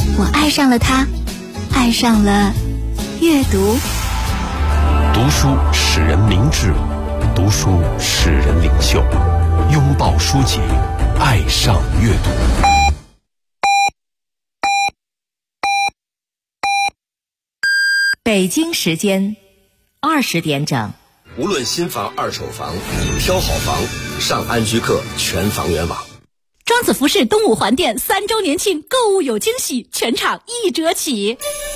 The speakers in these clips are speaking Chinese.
我爱上了它，爱上了阅读。 读书使人明智，读书使人领袖。拥抱书籍，爱上阅读。 北京时间20点整。 无论新房、二手房，挑好房，上安居客全房源网。 庄子服饰东五环店3周年庆，购物有惊喜，全场1折起。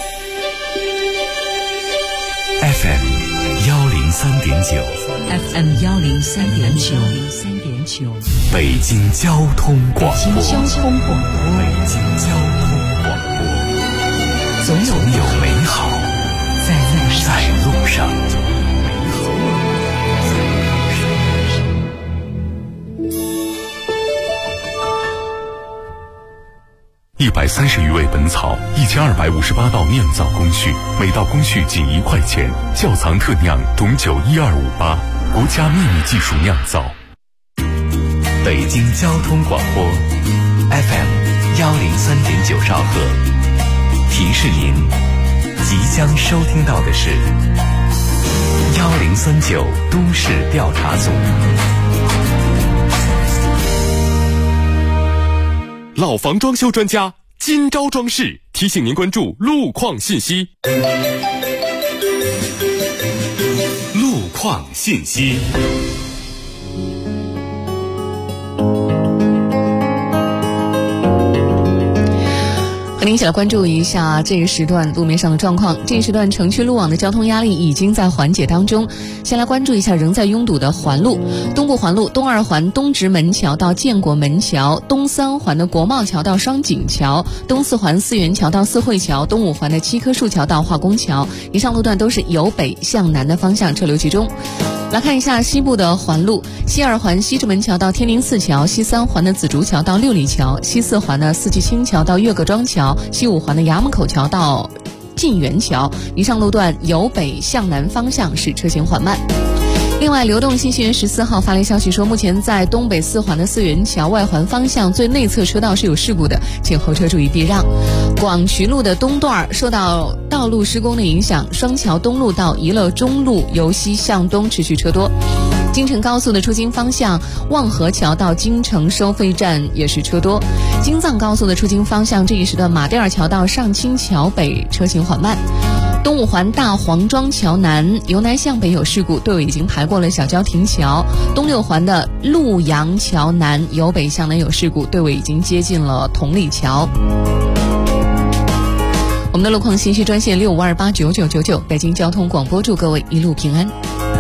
FM 103.9 FM 103.9 北京交通广播。 北京交通广播。 北京交通广播。总有美好在路上。130余味本草，1258道酿造工序，每道工序仅1块钱。窖藏特酿董酒12588，国家秘密技术酿造。北京交通广播 FM 103.9兆赫，提示您即将收听到的是1039都市调查组。 老房装修专家今朝装饰提醒您关注路况信息。 路况信息。 和您一起来关注一下这个时段路面上的状况。这一时段城区路网的交通压力已经在缓解当中。先来关注一下仍在拥堵的环路。东部环路东2环东直门桥到建国门桥，东3环的国贸桥到双井桥，东4环四元桥到四惠桥，东5环的7棵树桥到化工桥。以上路段都是由北向南的方向车流集中。来看一下西部的环路，西2环西直门桥到天灵寺桥，西3环的紫竹桥到六里桥，西4环的四季青桥到岳各庄桥，西5环的衙门口桥到晋源桥。以上路段由北向南方向是车行缓慢。另外，流动信息源14号发来消息说，目前在东北4环的四元桥外环方向最内侧车道是有事故的，请后车注意避让。广渠路的东段受到道路施工的影响，双桥东路到宜乐中路由西向东持续车多。京承高速的出京方向，望河桥到京承收费站也是车多。京藏高速的出京方向，这一时段马甸尔桥到上清桥北车行缓慢。东5环大黄庄桥南由南向北有事故，队伍已经排过了小交亭桥。东6环的陆阳桥南由北向南有事故，队伍已经接近了同里桥。我们的路况信息专线65289999，北京交通广播祝各位一路平安。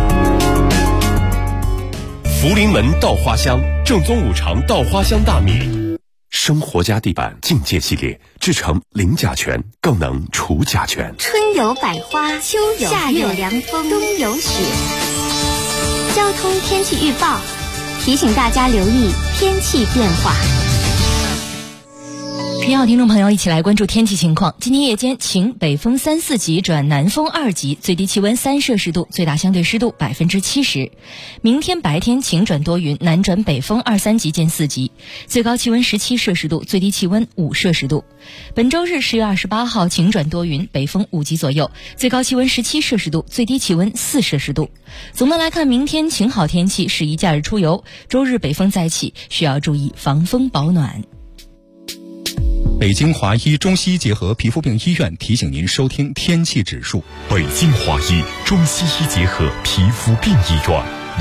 福临门稻花香，正宗5常稻花香大米。生活家地板境界系列制成零甲醛，更能除甲醛。 春有百花，秋有夏有凉风，冬有雪。交通天气预报提醒大家留意天气变化。 平好听众朋友，一起来关注天气情况。今天夜间晴，北风3、4级转南风2级，最低气温3摄氏度，最大相对湿度70%。明天白天晴转多云，南转北风2、3级见4级，最高气温17摄氏度，最低气温5摄氏度。本周日10月28号晴转多云，北风5级左右，最高气温17摄氏度，最低气温4摄氏度。总的来看，明天晴好天气，适宜假日出游。周日北风再起，需要注意防风保暖。 北京华医中西医结合皮肤病医院提醒您收听天气指数。 北京华医中西医结合皮肤病医院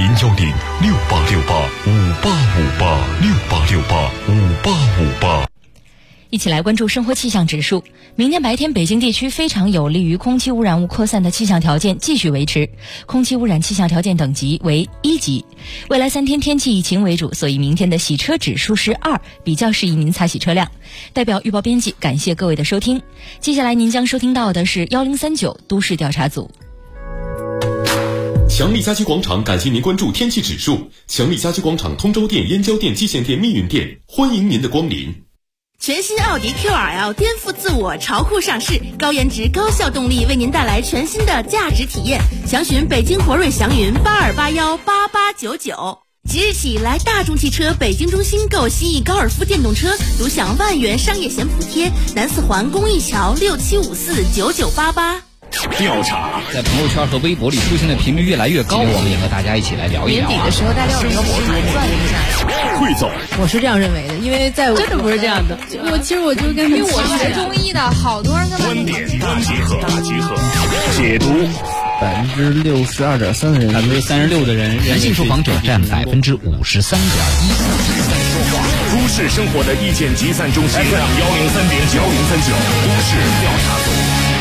，0106868585858，68685858。 一起来关注生活气象指数。明天白天北京地区非常有利于空气污染物扩散的气象条件继续维持，空气污染气象条件等级为1级。未来3天天气以晴为主，所以明天的洗车指数是2，比较适宜您擦洗车辆。代表预报编辑感谢各位的收听。接下来您将收听到的是1039都市调查组。 强力家居广场感谢您关注天气指数。强力家居广场通州店、燕郊店、蓟县店、密云店，欢迎您的光临。 全新奥迪 QRL 颠覆自我潮酷上市，高颜值高效动力为您带来全新的价值体验。详询北京博瑞祥云82818899。 即日起来大众汽车北京中心购蜥蜴高尔夫电动车，独享万元商业险补贴。南四环公益桥67549988。 调查在朋友圈和微博里出现的频率越来越高，我们也和大家一起来聊一聊。 年底的时候，大家有没有算一下？ 汇总， 我是这样认为的，因为在我真的不是这样的。其实我就跟因为我学中医的，好多人跟观点大集合，解读。 62.3%的人 ，36%的人，男性受访者占53.1%。都市生活的意见集散中心，103.9，都市调查组。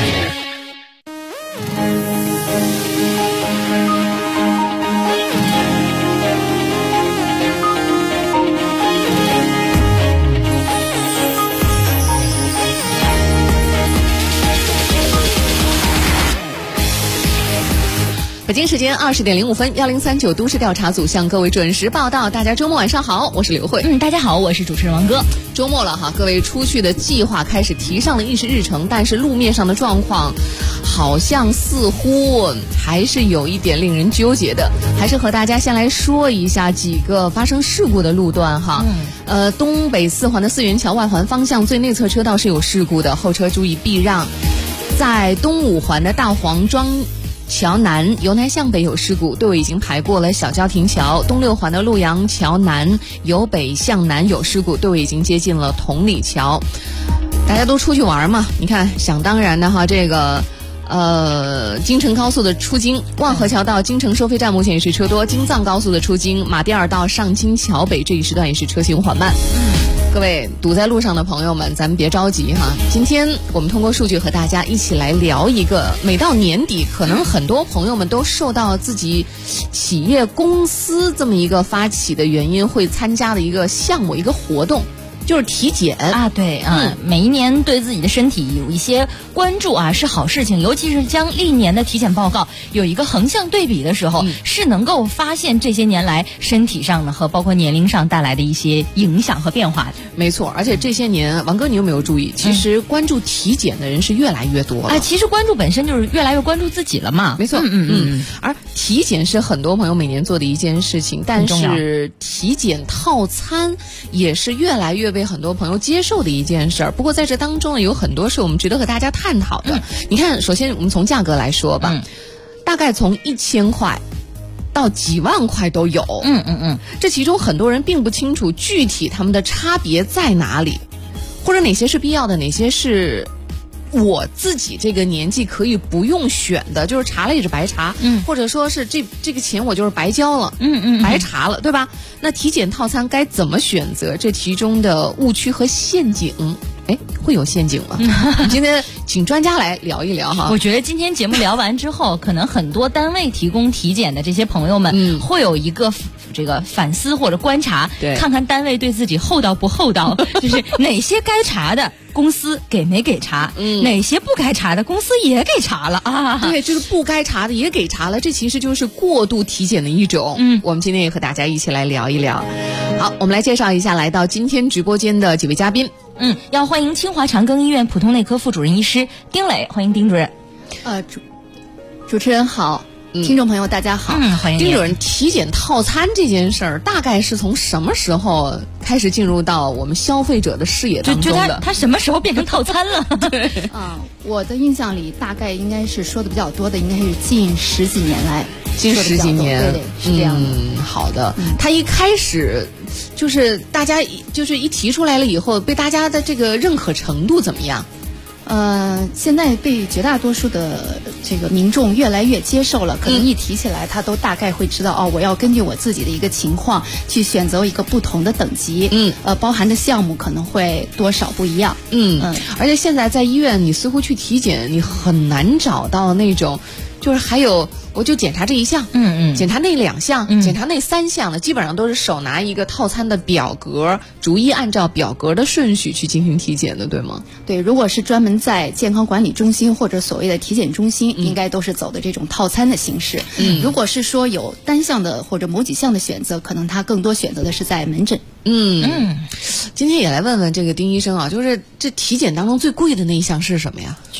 北京时间20:05，103.9都市调查组向各位准时报道。大家周末晚上好，我是刘慧。 大家好，我是主持人王哥。 周末了哈，各位出去的计划开始提上了议事日程，但是路面上的状况好像似乎还是有一点令人纠结的。还是和大家先来说一下几个发生事故的路段哈。东北四环的四元桥外环方向最内侧车道是有事故的，后车注意避让。在东五环的大黄庄桥南由南向北有事故，队伍已经排过了小郊亭桥。东六环的陆阳桥南由北向南有事故，队伍已经接近了同里桥。大家都出去玩嘛，你看想当然的哈，这个京承高速的出京万河桥到京承收费站目前也是车多，京藏高速的出京马甸尔到上京桥北这一时段也是车行缓慢。各位堵在路上的朋友们，咱们别着急哈。今天我们通过数据和大家一起来聊一个，每到年底，可能很多朋友们都受到自己企业公司这么一个发起的原因，会参加的一个项目、一个活动。就是体检啊，对啊，每一年对自己的身体有一些关注啊，是好事情。尤其是将历年的体检报告有一个横向对比的时候，是能够发现这些年来身体上的和包括年龄上带来的一些影响和变化的。 没错，而且这些年，王哥你有没有注意，其实关注体检的人是越来越多了。 其实关注本身就是越来越关注自己了嘛。 没错，而体检是很多朋友每年做的一件事情，但是体检套餐也是越来越被很多朋友接受的一件事儿。不过在这当中呢，有很多是我们值得和大家探讨的。你看，首先我们从价格来说吧，大概从1000块到几万块都有。这其中很多人并不清楚具体他们的差别在哪里，或者哪些是必要的，哪些是我自己这个年纪可以不用选的，就是查了也是白查，或者说是这个钱我就是白交了，白查了，对吧？那体检套餐该怎么选择？这其中的误区和陷阱，会有陷阱吗？今天请专家来聊一聊哈。 我觉得今天节目聊完之后，可能很多单位提供体检的这些朋友们，会有一个这个反思或者观察，看看单位对自己厚道不厚道，就是哪些该查的公司给没给查，哪些不该查的公司也给查了啊。 对，这个不该查的也给查了，这其实就是过度体检的一种。我们今天也和大家一起来聊一聊。好，我们来介绍一下来到今天直播间的几位嘉宾。 要欢迎清华长庚医院普通内科副主任医师丁磊，欢迎丁主任。 主持人好。听众朋友大家好， 欢迎丁主任。体检套餐这件事儿大概是从什么时候开始进入到我们消费者的视野当中的？ 它什么时候变成套餐了？ 对我的印象里大概应该是说的比较多的，应该是近10几年来， 近10几年， 对，是这样的。 好的。他一开始就是大家就是一提出来了以后，被大家的这个认可程度怎么样？ 现在被绝大多数的这个民众越来越接受了，可能一提起来，他都大概会知道我要根据我自己的一个情况去选择一个不同的等级，包含的项目可能会多少不一样， 而且现在在医院，你似乎去体检，你很难找到那种，就是还有我就检查这一项，检查那2项，检查那3项的，基本上都是手拿一个套餐的表格，逐一按照表格的顺序去进行体检的，对吗？ 对，如果是专门在健康管理中心或者所谓的体检中心，应该都是走的这种套餐的形式。如果是说有单项的或者某几项的选择，可能他更多选择的是在门诊。 今天也来问问这个丁医生啊，就是这体检当中最贵的那一项是什么呀？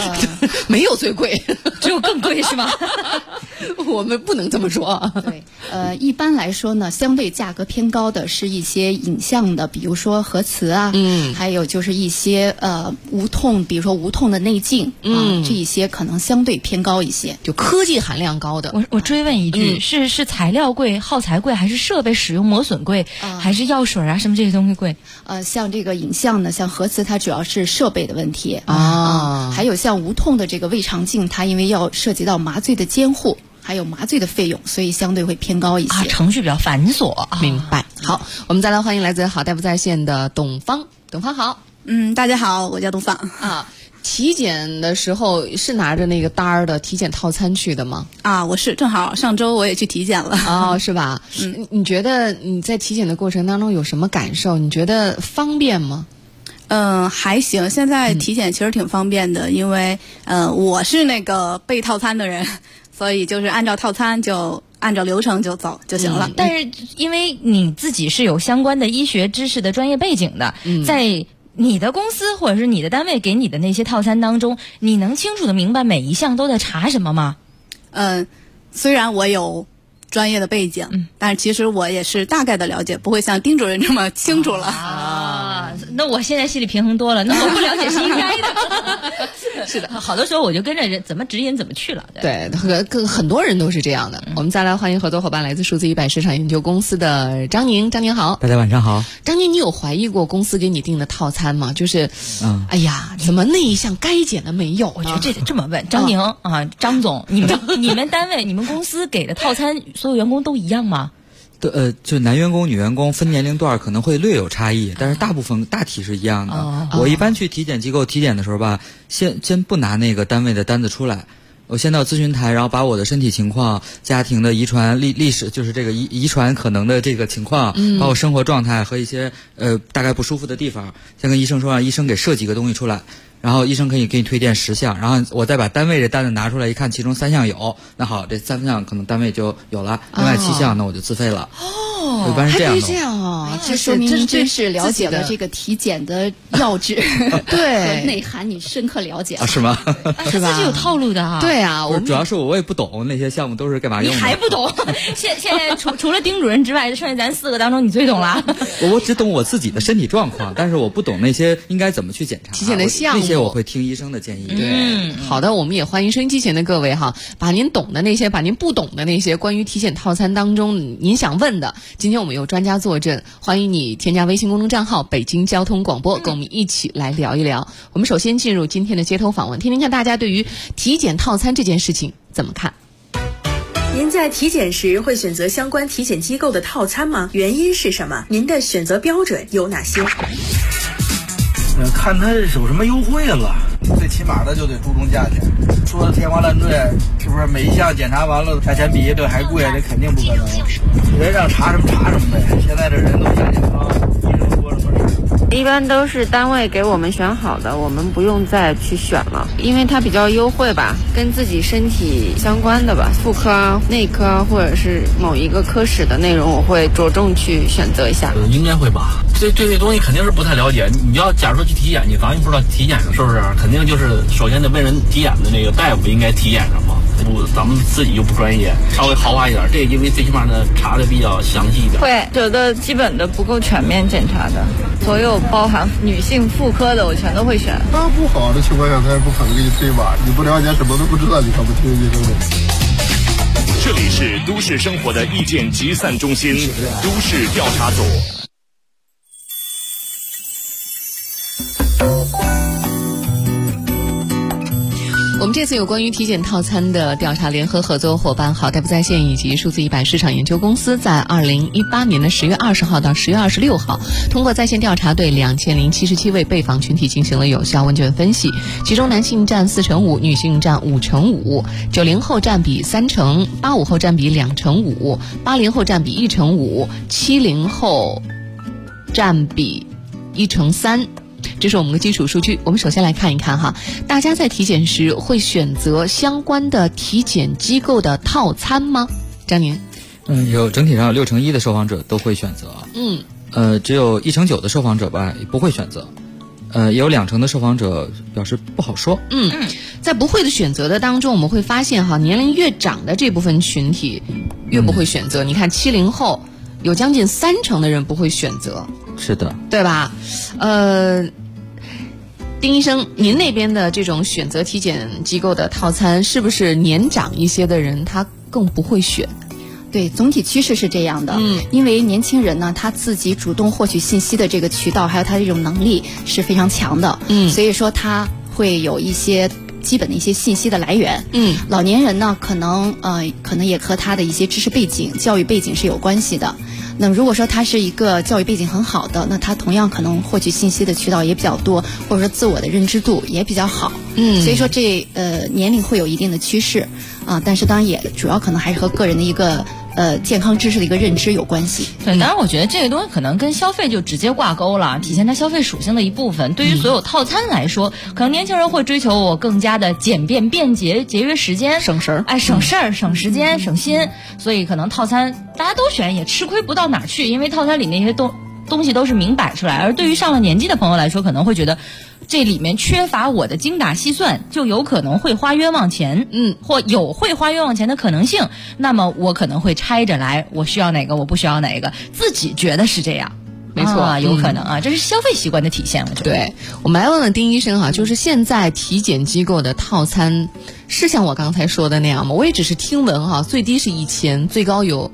没有最贵， 只有更贵是吗？ 我们不能这么说。 对，一般来说呢，相对价格偏高的是一些影像的，比如说核磁啊，还有就是一些无痛，比如说无痛的内镜这一些可能相对偏高一些， 就科技含量高的。 我追问一句，是材料贵、耗材贵，还是设备使用磨损贵，还是药水啊什么这些东西贵？ 像这个影像呢，像核磁它主要是设备的问题还有像无痛的这个胃肠镜，它因为要涉及到麻醉的监护，还有麻醉的费用，所以相对会偏高一些程序比较繁琐。 明白。好，我们再来欢迎来自好大夫在线的董芳。董芳好。 大家好，我叫董芳体检的时候是拿着那个单儿的体检套餐去的吗？ 我是正好上周我也去体检了。 是吧？你觉得你在体检的过程当中有什么感受？你觉得方便吗？ 还行，现在体检其实挺方便的，因为我是那个备套餐的人，所以就是按照套餐就按照流程就走就行了。 但是因为你自己是有相关的医学知识的专业背景的，在你的公司或者是你的单位给你的那些套餐当中，你能清楚的明白每一项都在查什么吗？ 虽然我有专业的背景，但是其实我也是大概的了解，不会像丁主任这么清楚了。 那我现在心里平衡多了，那我不了解是应该的。是的，好多时候我就跟着人怎么指引怎么去了。 对，很多人都是这样的。我们再来欢迎合作伙伴，来自数字100市场研究公司的张宁。张宁好。 大家晚上好。 张宁，你有怀疑过公司给你定的套餐吗？就是哎呀，怎么那一项该检的没有？ 我觉得这得这么问张宁张总，你们单位你们公司给的套餐所有员工都一样吗？ 就男员工、女员工分年龄段可能会略有差异，但是大部分大体是一样的。我一般去体检机构体检的时候吧，先不拿那个单位的单子出来，我先到咨询台，然后把我的身体情况、家庭的遗传历史，就是这个遗传可能的这个情况，包括生活状态和一些大概不舒服的地方，先跟医生说，让医生给设几个东西出来。然后医生可以给你推荐10项，然后我再把单位这单子拿出来一看，其中3项有，那好，这3项可能单位就有了，另外7项那我就自费了。一般是这样的。 还可以这样这说明您真是了解了这个体检的要旨， 对和内涵你深刻了解是吗？ 是吧？自己有套路的对啊， 主要是我也不懂那些项目都是干嘛用的。 你还不懂？现在除了丁主任之外，剩下咱4个当中你最懂了。 我只懂我自己的身体状况，但是我不懂那些应该怎么去检查体检的项目。 那些我会听医生的建议。 对，好的，我们也欢迎收音机前的各位把您懂的那些，把您不懂的那些关于体检套餐当中您想问的，今天我们有专家坐镇，欢迎你添加微信公众账号北京交通广播，跟我们一起来聊一聊。我们首先进入今天的街头访问，听听看大家对于体检套餐这件事情怎么看。 您在体检时会选择相关体检机构的套餐吗？原因是什么？您的选择标准有哪些？ 看他有什么优惠了，最起码的就得注重价钱。说的天花乱坠，是不是每一项检查完了价钱比这还贵？这肯定不可能。人让查什么查什么呗。现在这人都讲健康，医生说什么是。 一般都是单位给我们选好的，我们不用再去选了，因为它比较优惠吧，跟自己身体相关的吧，妇科啊、内科啊，或者是某一个科室的内容，我会着重去选择一下。 应该会吧。对这东西肯定是不太了解。你要假如说去体检，你咱也不知道体检是不是，肯定就是首先得问人体检的那个大夫应该体检什么。不，咱们自己就不专业，稍微豪华一点。这因为最起码呢查的比较详细一点。 会有的基本的不够全面检查的，所有包含女性妇科的我全都会选。 那不好的情况下，他也不可能给你推吧？你不了解什么都不知道，你可不听医生的。 这里是都市生活的意见集散中心，都市调查组。 我们这次有关于体检套餐的调查，联合合作伙伴好大夫在线以及数字100市场研究公司在2018年的10月20号到10月26号，通过在线调查对2077位被访群体进行了有效问卷分析，其中男性占4%，女性占5%，90后占比3%，85后占比2%，80后占比1%，70后占比1%3%。这是我们的基础数据。我们首先来看一看大家在体检时会选择相关的体检机构的套餐吗？张宁。 整体上有61%的受访者都会选择。只有1%9%的受访者吧不会选择。 也有20%的受访者表示不好说。 在不会的选择的当中，我们会发现哈，年龄越长的这部分群体越不会选择。你看70后有将近30%的人不会选择， 是的， 对吧？丁医生，您那边的这种选择体检机构的套餐，是不是年长一些的人他更不会选？ 对，总体趋势是这样的。因为年轻人呢，他自己主动获取信息的这个渠道，还有他的这种能力是非常强的。所以说他会有一些基本的一些信息的来源。老年人呢，可能也和他的一些知识背景、教育背景是有关系的。那么如果说他是一个教育背景很好的，那他同样可能获取信息的渠道也比较多，或者说自我的认知度也比较好。所以说这年龄会有一定的趋势啊，但是当然也主要可能还是和个人的一个健康知识的一个认知有关系。 对，当然我觉得这个东西可能跟消费就直接挂钩了，体现它消费属性的一部分。对于所有套餐来说，可能年轻人会追求我更加的简便、便捷、节约时间、 省事儿， 省事儿、省时间、省心。所以可能套餐大家都选，也吃亏不到哪儿去，因为套餐里那些东西都是明摆出来。而对于上了年纪的朋友来说，可能会觉得这里面缺乏我的精打细算，就有可能会花冤枉钱，或有会花冤枉钱的可能性。那么我可能会拆着来，我需要哪个，我不需要哪个，自己觉得是这样。 没错， 有可能啊，这是消费习惯的体现。我觉得。 对，我们来问问丁医生哈，就是现在体检机构的套餐是像我刚才说的那样吗？我也只是听闻哈，最低是1000，最高的有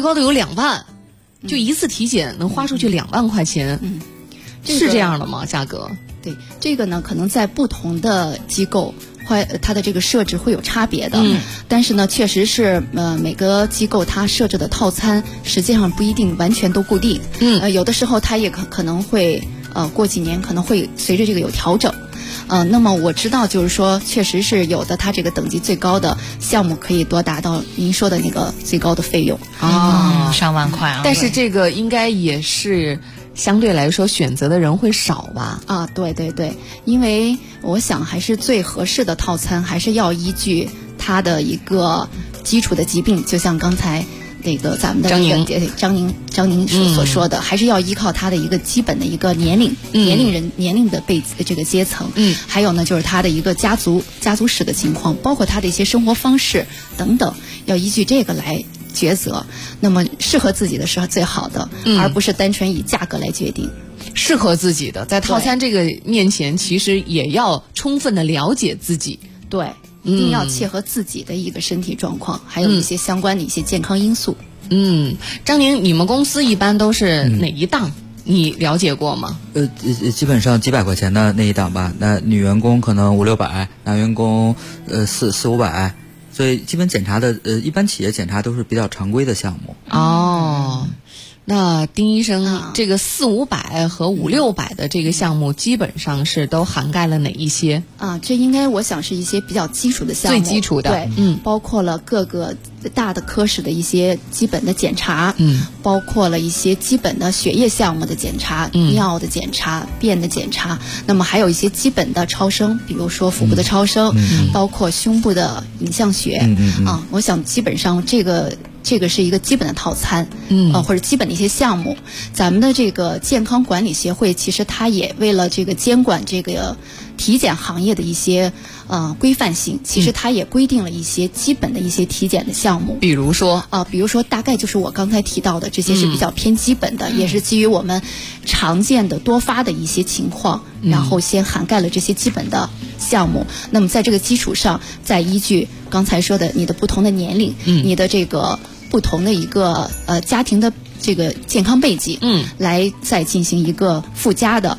2万，就一次体检能花出去2万块钱。是这样的吗？价格？ 对，这个呢，可能在不同的机构，它的这个设置会有差别的。但是呢，确实是每个机构它设置的套餐实际上不一定完全都固定。有的时候它也可能会过几年可能会随着这个有调整。那么我知道，就是说，确实是有的，它这个等级最高的项目可以多达到您说的那个最高的费用上万块啊。 但是这个应该也是相对来说选择的人会少吧？ 对对对，因为我想还是最合适的套餐还是要依据它的一个基础的疾病，就像刚才那个咱们的张宁所说的，还是要依靠他的一个基本的一个年龄的这个阶层，还有呢就是他的一个家族史的情况，包括他的一些生活方式等等，要依据这个来抉择。那么适合自己的是最好的，而不是单纯以价格来决定。 适合自己的，在套餐这个面前，其实也要充分的了解自己。 对。一定要切合自己的一个身体状况，还有一些相关的一些健康因素。 张宁，你们公司一般都是哪一档？你了解过吗？ 基本上几百块钱的那一档吧。那女员工可能500-600，男员工400-500，所以基本检查的一般企业检查都是比较常规的项目。 那丁医生，这个400-500和500-600的这个项目，基本上是都涵盖了哪一些？ 这应该我想是一些比较基础的项目， 最基础的， 对，包括了各个大的科室的一些基本的检查，包括了一些基本的血液项目的检查，尿的检查，便的检查，那么还有一些基本的超声，比如说腹部的超声，包括胸部的影像学，我想基本上这个是一个基本的套餐，或者基本的一些项目。咱们的这个健康管理协会，其实它也为了这个监管这个体检行业的一些规范性，其实它也规定了一些基本的一些体检的项目。 比如说大概就是我刚才提到的这些是比较偏基本的，也是基于我们常见的多发的一些情况，然后先涵盖了这些基本的项目。那么在这个基础上，再依据刚才说的你的不同的年龄，你的这个不同的一个家庭的这个健康背景，来再进行一个附加的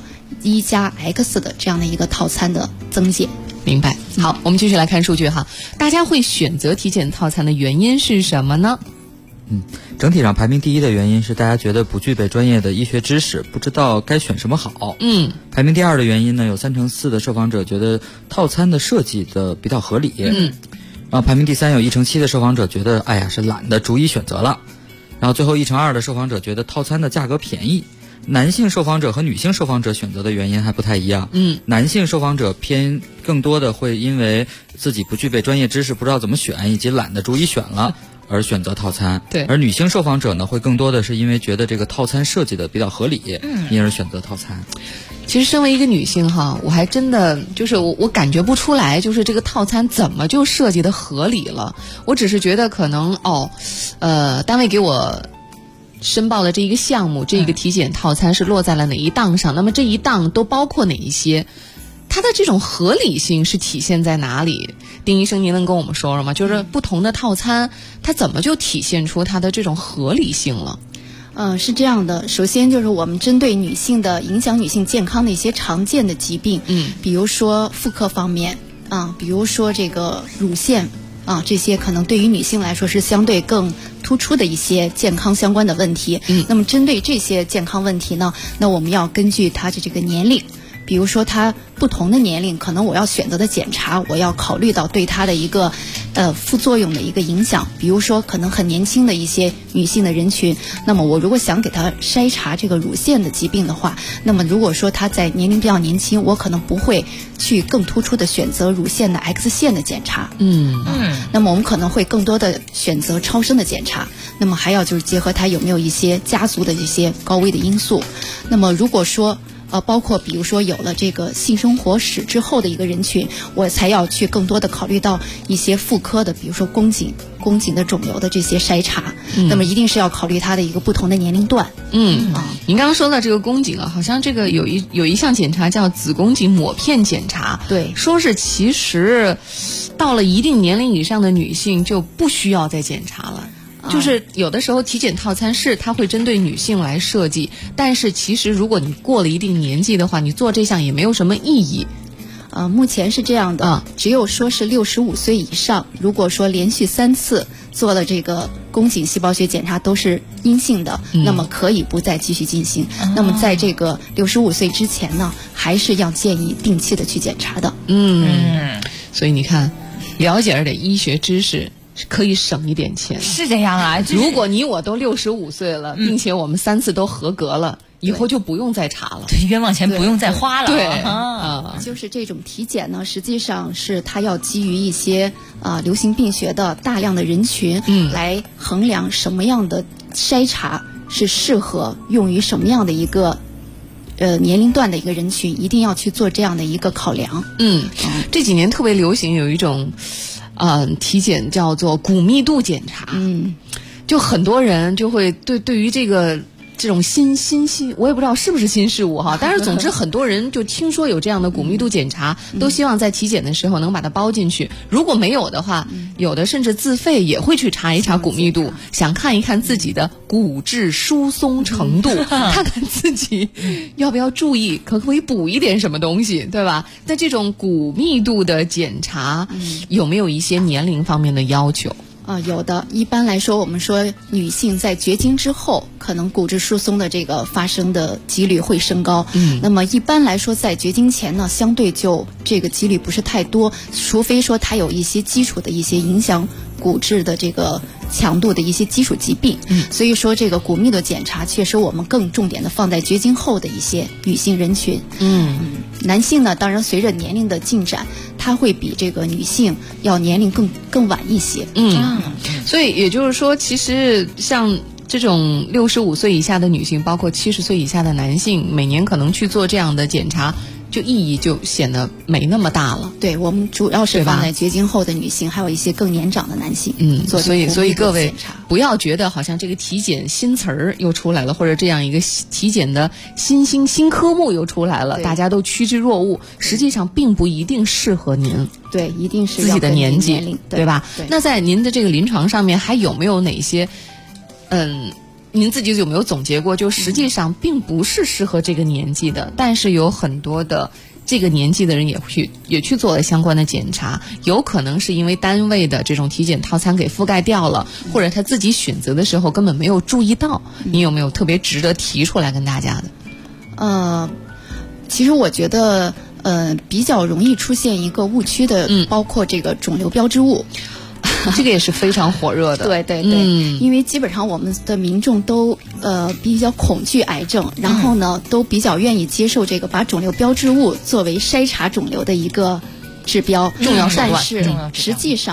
1+X 的这样的一个套餐的增减。 明白。好，我们继续来看数据哈。大家会选择体检套餐的原因是什么呢？ 整体上排名第一的原因是大家觉得不具备专业的医学知识，不知道该选什么好。排名第二的原因呢，有3%-4%的受访者觉得套餐的设计的比较合理。然后排名第三有1%-7%的受访者觉得是懒得逐一选择了。然后最后1%-2%的受访者觉得套餐的价格便宜。男性受访者和女性受访者选择的原因还不太一样。男性受访者更多的会因为自己不具备专业知识，不知道怎么选，以及懒得逐一选了而选择套餐。 对， 而女性受访者呢，会更多的是因为觉得这个套餐设计的比较合理，因而选择套餐。 其实身为一个女性哈，我还真的就是我感觉不出来，就是这个套餐怎么就设计的合理了。我只是觉得可能单位给我申报的这一个项目，这一个体检套餐是落在了哪一档上，那么这一档都包括哪一些，它的这种合理性是体现在哪里？丁医生您能跟我们说说吗？就是不同的套餐它怎么就体现出它的这种合理性了？ 是这样的，首先就是我们针对女性的影响女性健康的一些常见的疾病，比如说妇科方面比如说这个乳腺这些可能对于女性来说是相对更突出的一些健康相关的问题。那么针对这些健康问题呢，那我们要根据她的这个年龄，比如说她不同的年龄，可能我要选择的检查，我要考虑到对她的一个副作用的一个影响。比如说可能很年轻的一些女性的人群，那么我如果想给她筛查这个乳腺的疾病的话，那么如果说她在年龄比较年轻，我可能不会去更突出的选择乳腺的 X 线的检查。那么我们可能会更多的选择超声的检查。那么还要就是结合她有没有一些家族的这些高危的因素。那么如果说包括比如说有了这个性生活史之后的一个人群，我才要去更多的考虑到一些妇科的，比如说宫颈的肿瘤的这些筛查。那么一定是要考虑它的一个不同的年龄段。 您刚刚说到这个宫颈好像这个有一项检查叫子宫颈抹片检查， 对， 说是其实到了一定年龄以上的女性就不需要再检查了。就是有的时候体检套餐是它会针对女性来设计，但是其实如果你过了一定年纪的话，你做这项也没有什么意义。 目前是这样的，只有说是65岁以上，如果说连续3次做了这个宫颈细胞学检查都是阴性的，那么可以不再继续进行。那么在这个65岁之前呢，还是要建议定期的去检查的。 所以你看，了解了点医学知识可以省一点钱。 是这样啊， 如果你我都65岁了，并且我们3次都合格了，以后就不用再查了， 对，冤枉钱不用再花了。 对，就是这种体检呢，实际上是它要基于一些流行病学的大量的人群，来衡量什么样的筛查是适合用于什么样的一个年龄段的一个人群，一定要去做这样的一个考量。 这几年特别流行有一种体检叫做骨密度检查。就很多人就会对于这种新，我也不知道是不是新事物哈，但是总之很多人就听说有这样的骨密度检查，都希望在体检的时候能把它包进去。如果没有的话，有的甚至自费也会去查一查骨密度，想看一看自己的骨质疏松程度，看看自己要不要注意，可不可以补一点什么东西，对吧？那这种骨密度的检查，有没有一些年龄方面的要求？ 有的。一般来说，我们说女性在绝经之后，可能骨质疏松的这个发生的几率会升高。那么一般来说，在绝经前呢，相对就这个几率不是太多，除非说它有一些基础的一些影响骨质的这个强度的一些基础疾病。所以说这个骨密度检查确实我们更重点的放在绝经后的一些女性人群。男性呢，当然随着年龄的进展，他会比这个女性要年龄更晚一些。 所以也就是说，其实像这种65岁以下的女性，包括70岁以下的男性，每年可能去做这样的检查，就意义就显得没那么大了。 对，我们主要是放在绝经后的女性，还有一些更年长的男性。 所以各位不要觉得好像这个体检新词儿又出来了，或者这样一个体检的新科目又出来了，大家都趋之若鹜，实际上并不一定适合您。 对，一定是自己的年纪，对吧？ 对。 那在您的这个临床上面，还有没有哪些您自己有没有总结过，就实际上并不是适合这个年纪的，但是有很多的这个年纪的人也去做了相关的检查，有可能是因为单位的这种体检套餐给覆盖掉了，或者他自己选择的时候根本没有注意到。你有没有特别值得提出来跟大家的？ 其实我觉得比较容易出现一个误区的，包括这个肿瘤标志物。 这个也是非常火热的。 对，因为基本上我们的民众都比较恐惧癌症，然后呢都比较愿意接受这个把肿瘤标志物作为筛查肿瘤的一个指标， 重要手段。 但是实际上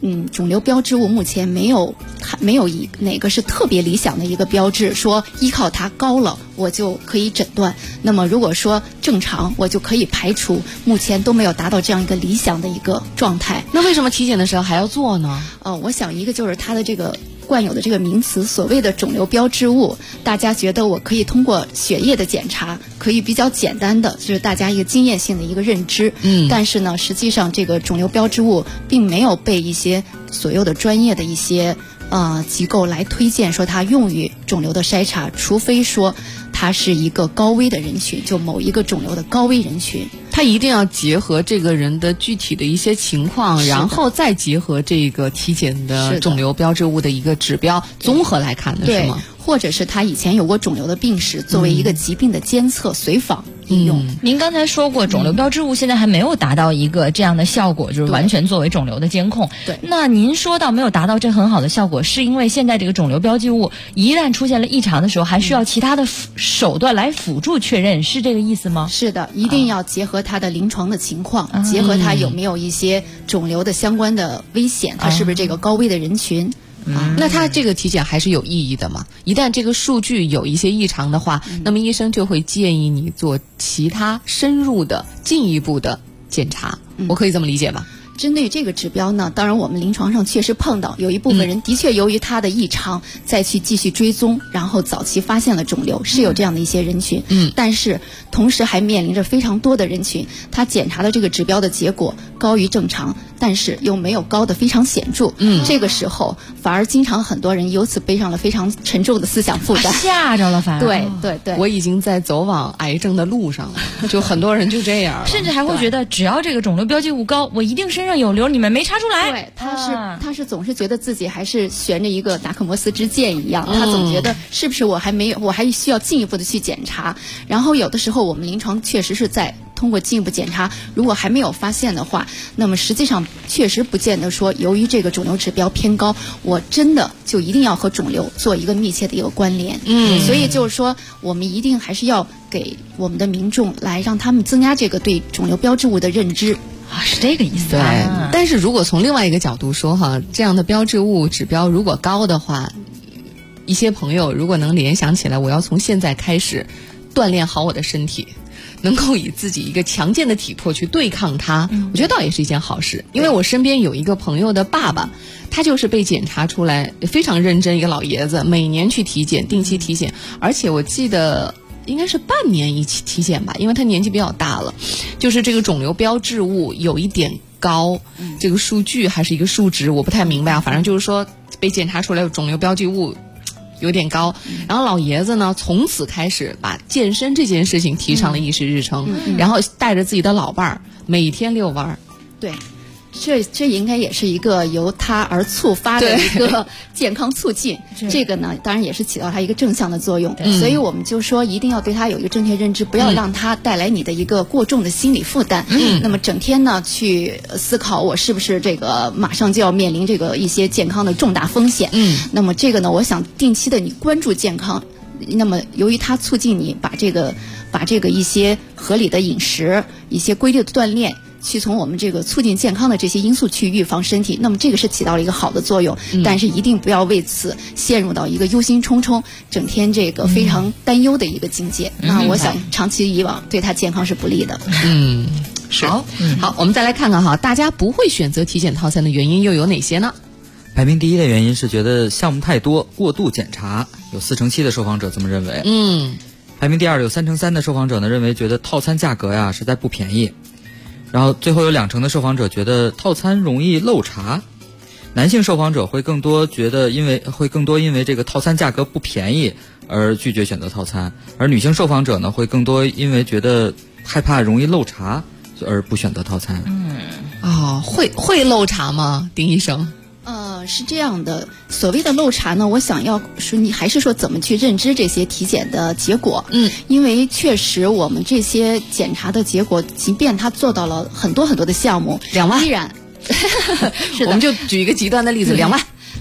肿瘤标志物目前没有哪个是特别理想的一个标志，说依靠它高了我就可以诊断。那么如果说正常，我就可以排除，目前都没有达到这样一个理想的一个状态。 那为什么体检的时候还要做呢？ 我想一个就是它的这个惯有的这个名词，所谓的肿瘤标志物，大家觉得我可以通过血液的检查，可以比较简单的，就是大家一个经验性的一个认知。但是呢，实际上这个肿瘤标志物并没有被一些所有的专业的一些机构来推荐说它用于肿瘤的筛查，除非说它是一个高危的人群，就某一个肿瘤的高危人群。 它一定要结合这个人的具体的一些情况，然后再结合这个体检的肿瘤标志物的一个指标，综合来看的是吗？ 或者是他以前有过肿瘤的病史，作为一个疾病的监测随访应用。 您刚才说过，肿瘤标志物现在还没有达到一个这样的效果，就是完全作为肿瘤的监控。 对。 那您说到没有达到这很好的效果，是因为现在这个肿瘤标记物一旦出现了异常的时候，还需要其他的手段来辅助确认，是这个意思吗？ 是的，一定要结合他的临床的情况，结合他有没有一些肿瘤的相关的危险，他是不是这个高危的人群。 那他这个体检还是有意义的嘛？一旦这个数据有一些异常的话，那么医生就会建议你做其他深入的进一步的检查。我可以这么理解吗？ 针对这个指标呢，当然我们临床上确实碰到有一部分人的确由于他的异常再去继续追踪，然后早期发现了肿瘤，是有这样的一些人群。但是同时还面临着非常多的人群，他检查的这个指标的结果高于正常，但是又没有高的非常显著。这个时候反而经常很多人由此背上了非常沉重的思想负担， 吓着了。反而对， 我已经在走往癌症的路上了，就很多人就这样了， 甚至还会觉得只要这个肿瘤标记物高，我一定身上有瘤，你们没查出来。 对，他是总是觉得自己还是悬着一个达克摩斯之剑一样，他总觉得是不是我还需要进一步的去检查。然后有的时候我们临床确实是在通过进一步检查，如果还没有发现的话，那么实际上确实不见得说由于这个肿瘤指标偏高，我真的就一定要和肿瘤做一个密切的一个关联。所以就是说我们一定还是要给我们的民众来让他们增加这个对肿瘤标志物的认知。 是这个意思。 对，但是如果从另外一个角度说哈，这样的标志物指标如果高的话，一些朋友如果能联想起来，我要从现在开始锻炼好我的身体，能够以自己一个强健的体魄去对抗它，我觉得倒也是一件好事。因为我身边有一个朋友的爸爸，他就是被检查出来非常认真一个老爷子，每年去体检，定期体检，而且我记得应该是半年一起体检吧，因为他年纪比较大了，就是这个肿瘤标志物有一点高，这个数据还是一个数值我不太明白啊，反正就是说被检查出来肿瘤标记物有点高，然后老爷子呢从此开始把健身这件事情提上了议事日程，然后带着自己的老伴儿每天遛弯儿。 对，这应该也是一个由他而触发的一个健康促进，这个呢当然也是起到他一个正向的作用。所以我们就说一定要对他有一个正确认知，不要让他带来你的一个过重的心理负担。那么整天呢去思考我是不是这个马上就要面临这个一些健康的重大风险。那么这个呢，我想定期的你关注健康，那么由于它促进你把这个一些合理的饮食，一些规律的锻炼，去从我们这个促进健康的这些因素去预防身体，那么这个是起到了一个好的作用。但是一定不要为此陷入到一个忧心忡忡，整天这个非常担忧的一个境界。那我想长期以往对他健康是不利的。 好，我们再来看看哈，大家不会选择体检套餐的原因又有哪些呢？ 排名第一的原因是觉得项目太多，过度检查，有47%的受访者这么认为。排名第二有3%的受访者呢认为觉得套餐价格呀实在不便宜。然后最后有2%的受访者觉得套餐容易漏查，男性受访者会更多因为这个套餐价格不便宜而拒绝选择套餐，而女性受访者呢会更多因为觉得害怕容易漏查而不选择套餐。 会漏查吗，丁医生？ 是这样的，所谓的漏查呢，我想要说你还是说怎么去认知这些体检的结果。因为确实我们这些检查的结果，即便他做到了很多很多的项目， 2万依然是的，我们就举一个极端的例子，2万。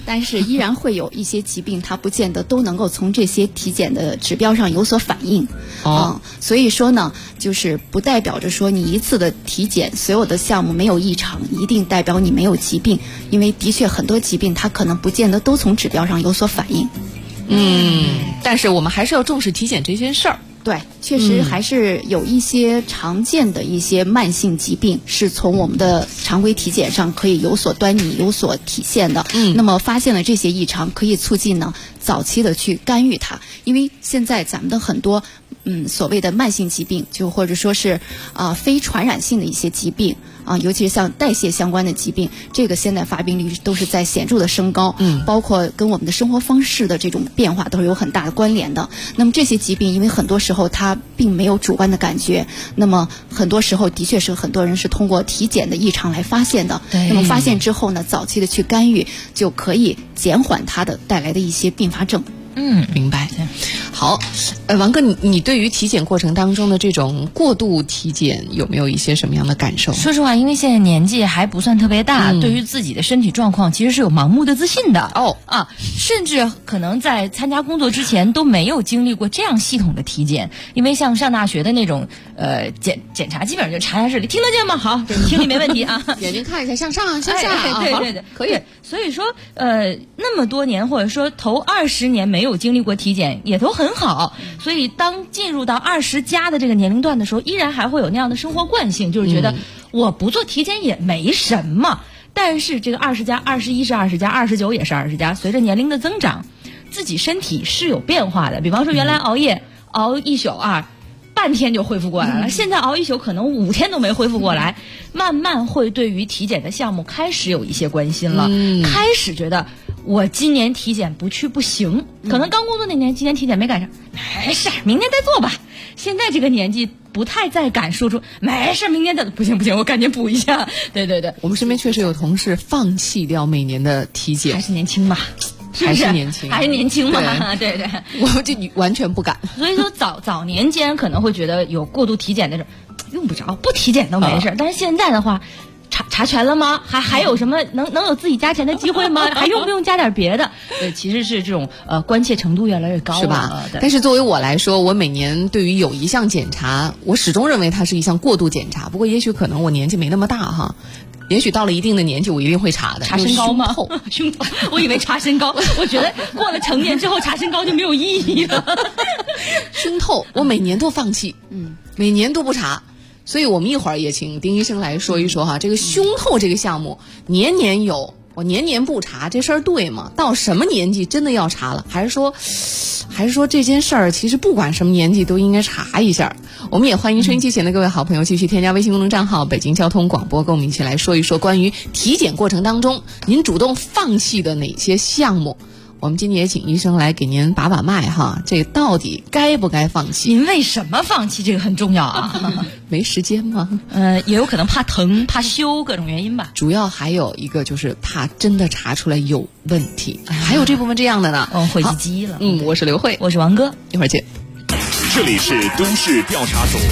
但是依然会有一些疾病，它不见得都能够从这些体检的指标上有所反映。所以说呢，就是不代表着说你一次的体检所有的项目没有异常，一定代表你没有疾病，因为的确很多疾病它可能不见得都从指标上有所反映。 但是我们还是要重视体检这件事儿。 对，确实还是有一些常见的一些慢性疾病是从我们的常规体检上可以有所端倪、有所体现的。那么发现了这些异常，可以促进呢早期的去干预它。因为现在咱们的很多所谓的慢性疾病，就或者说是非传染性的一些疾病尤其是像代谢相关的疾病，这个现在发病率都是在显著的升高。包括跟我们的生活方式的这种变化都是有很大的关联的。那么这些疾病因为很多时候它并没有主观的感觉，那么很多时候的确是很多人是通过体检的异常来发现的。那么发现之后呢，早期的去干预就可以减缓它的带来的一些并发症。 明白。好，王哥，你对于体检过程当中的这种过度体检有没有一些什么样的感受？ 说实话，因为现在年纪还不算特别大，对于自己的身体状况其实是有盲目的自信的。甚至可能在参加工作之前都没有经历过这样系统的体检。因为像上大学的那种检查，基本上就查下视力，听得见吗？好，听力没问题啊。 眼睛看一下，向上向下。 对， 可以。 所以说那么多年，或者说头20年没有经历过体检也都很好。所以当进入到20+的这个年龄段的时候，依然还会有那样的生活惯性，就是觉得我不做体检也没什么。但是这个20+、21是20+、29也是20+，随着年龄的增长，自己身体是有变化的。比方说原来熬夜熬一宿半天就恢复过来了，现在熬一宿可能5天都没恢复过来，慢慢会对于体检的项目开始有一些关心了，开始觉得我今年体检不去不行。可能刚工作那年，今年体检没赶上，没事，明年再做吧。现在这个年纪不太再敢说出没事，明年再不行，我赶紧补一下。对， 我们身边确实有同事放弃掉每年的体检， 还是年轻嘛。 还是年轻嘛？对， 我就完全不敢。 所以说早年间可能会觉得有过度体检的时候用不着，不体检都没事。但是现在的话，查全了吗？还有什么能有自己加钱的机会吗？还用不用加点别的？其实是这种关切程度越来越高了， 是吧？但是作为我来说，我每年对于有一项检查，我始终认为它是一项过度检查。不过也许可能我年纪没那么大哈。也许到了一定的年纪，我一定会查的。 查身高吗？胸透，我以为查身高。我觉得过了成年之后查身高就没有意义了。 胸透，我每年都放弃，每年都不查。所以我们一会儿也请丁医生来说一说哈，这个胸透这个项目年年有，我年年不查，这事儿对吗？到什么年纪真的要查了？还是说这件事儿其实不管什么年纪都应该查一下？我们也欢迎收音机前的各位好朋友继续添加微信公众账号北京交通广播，跟我们一起来说一说关于体检过程当中您主动放弃的哪些项目。我们今天也请医生来给您把脉哈，这到底该不该放弃？ 您为什么放弃？这个很重要啊。 没时间吗？ 也有可能怕疼、怕羞，各种原因吧。 主要还有一个就是怕真的查出来有问题，还有这部分这样的呢。 讳疾忌医了。 我是刘慧， 我是王哥， 一会儿见。 这里是都市调查组。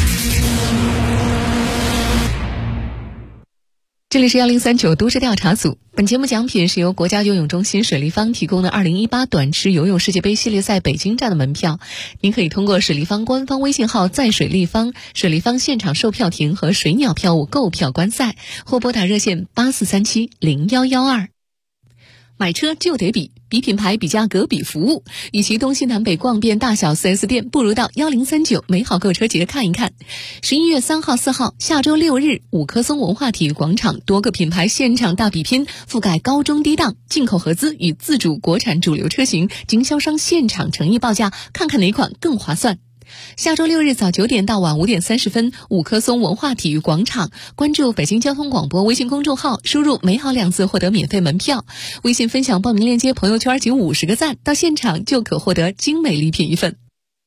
这里是1039都市调查组，本节目奖品是由国家游泳中心水立方提供的2018短池游泳世界杯系列赛北京站的门票，您可以通过水立方官方微信号在水立方、水立方现场售票亭和水鸟票务购票观赛，或拨打热线84370112。买车就得比品牌，比价格，比服务。与其东西南北逛遍大小 4S 店，不如到1039美好购车节看一看。11月3号、4号，下周6日，五棵松文化体育广场多个品牌现场大比拼，覆盖高中低档、进口合资与自主国产主流车型，经销商现场诚意报价，看看哪款更划算。下周6日早9点到晚5点30分，五棵松文化体育广场，关注北京交通广播微信公众号，输入美好2字获得免费门票。微信分享报名链接，朋友圈仅50个赞，到现场就可获得精美礼品一份。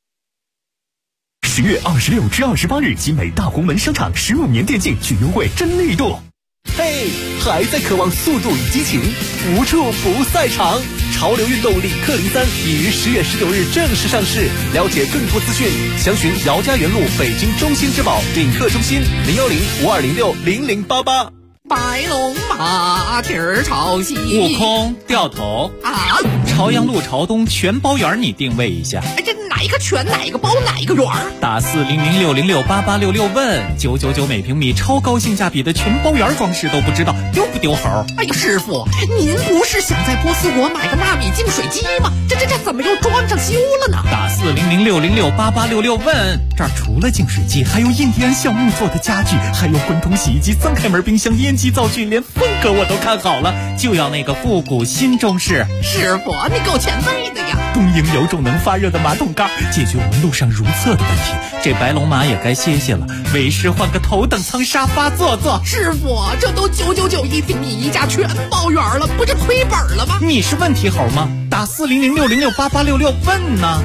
10月26至28日，集美大红门商场15年电竞巨优惠真力度。嘿，还在渴望速度与激情，无处不赛场。潮流运动领克03已于10月19日正式上市，了解更多资讯，详询姚家园路北京中心之宝领克中心01052060088。 白龙马蹄儿朝西， 悟空掉头啊！ 朝阳路朝东全包圆，你定位一下。 哎，这哪一个全哪一个包哪一个圆？ 打400668866问999每平米，超高性价比的全包圆装饰都不知道丢不丢猴？ 哎呀，师傅，您不是想在波斯国买个纳米净水机吗？这怎么又装上修了呢？ 打400668866问，这儿除了净水机，还有印第安橡木做的家具，还有滚筒洗衣机、3开门冰箱、烟机灶具，连风格我都看好了，就要那个复古新中式。 师傅，你够前卫的呀！ 东营有种能发热的马桶盖，解决我们路上如厕的问题。这白龙马也该歇歇了，为师换个头等舱沙发坐坐。 师傅，这都999一平米，一家全包圆了，不是亏本了吗？ 你是问题猴吗？打400668866问呢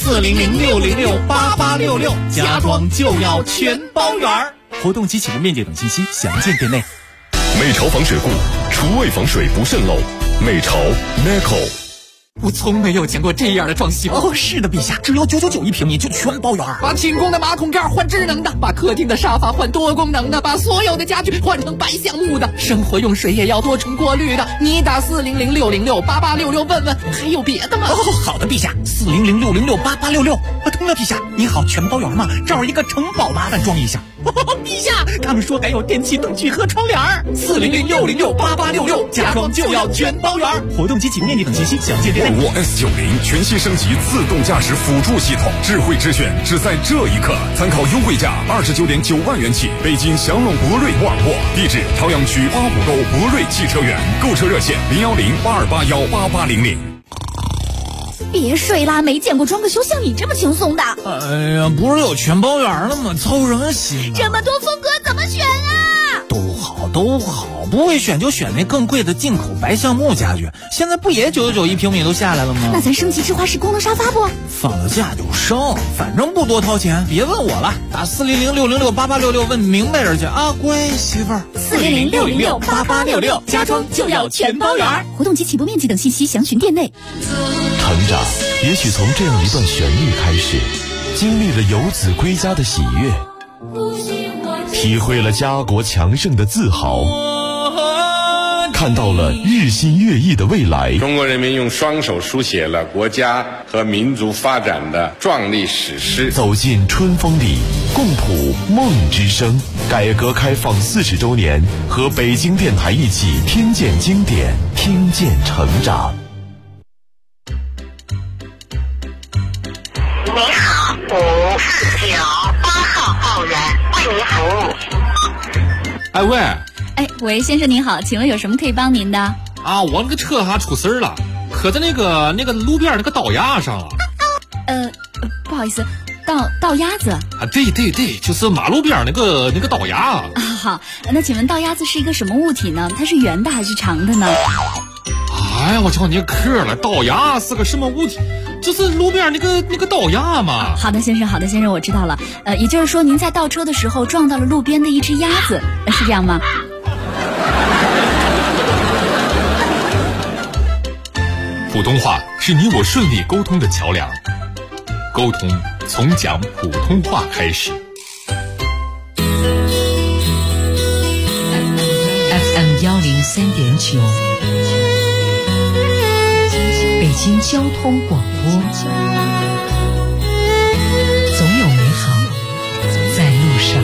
，400668866，家装就要全包圆。活动及起步面积等信息详见店内。 美潮防水库，厨卫防水不渗漏。美潮 Neco。 我从没有见过这样的装修。 哦，是的，陛下，只要999一平米就全包圆。 把清空的马桶盖换智能的，把客厅的沙发换多功能的，把所有的家具换成白橡木的，生活用水也要多重过滤的。你打400668866问问，还有别的吗？ 哦，好的，陛下，400668866。通了，陛下，你好，全包圆吗？这儿一个城堡，麻烦装一下。陛下，他们说还有电器灯具和窗帘。400668866，家装就要全包圆。活动及起步面积等信息详见店内。 沃 S90全新升级自动驾驶辅助系统，智慧之选只在这一刻。参考优惠价29.9万元起，北京祥龙博瑞沃尔沃，地址朝阳区8五沟博瑞汽车园，购车热线01082818800。 别睡啦，没见过装个修像你这么轻松的。 哎呀，不是有全包圆了吗？操人心啊！ 这么多风格怎么选啊？ 都好，不会选就选那更贵的进口白橡木家具。现在不也999一平米都下来了吗？ 那咱升级智化式功能沙发不？ 放了假就升，反正不多掏钱。别问我了，打400668866问明白人去啊，乖媳妇儿。 400668866，家装就要全包圆。活动及起步面积等信息详询店内。 成长也许从这样一段旋律开始，经历了游子归家的喜悦，体会了家国强盛的自豪，看到了日新月异的未来。 中国人民用双手书写了国家和民族发展的壮丽史诗。 走进春风里，共谱梦之声。改革开放40周年，和北京电台一起听见经典，听见成长。 你好，549，8号报员为您服务。 哎喂， 喂，先生您好，请问有什么可以帮您的？ 啊，我那个车还出事了，可在那个路边那个道牙上了。 不好意思，道鸭子啊？ 对，就是马路边那个道牙啊。 好，那请问道鸭子是一个什么物体呢？它是圆的还是长的呢？ 哎呀，我瞧你客了，道牙是个什么物体？就是路边那个道牙嘛。 好的，先生，我知道了。也就是说，您在倒车的时候撞到了路边的一只鸭子，是这样吗？ 普通话是你我顺利沟通的桥梁，沟通从讲普通话开始。 FM 103.9，北京交通广播，总有美好在路上。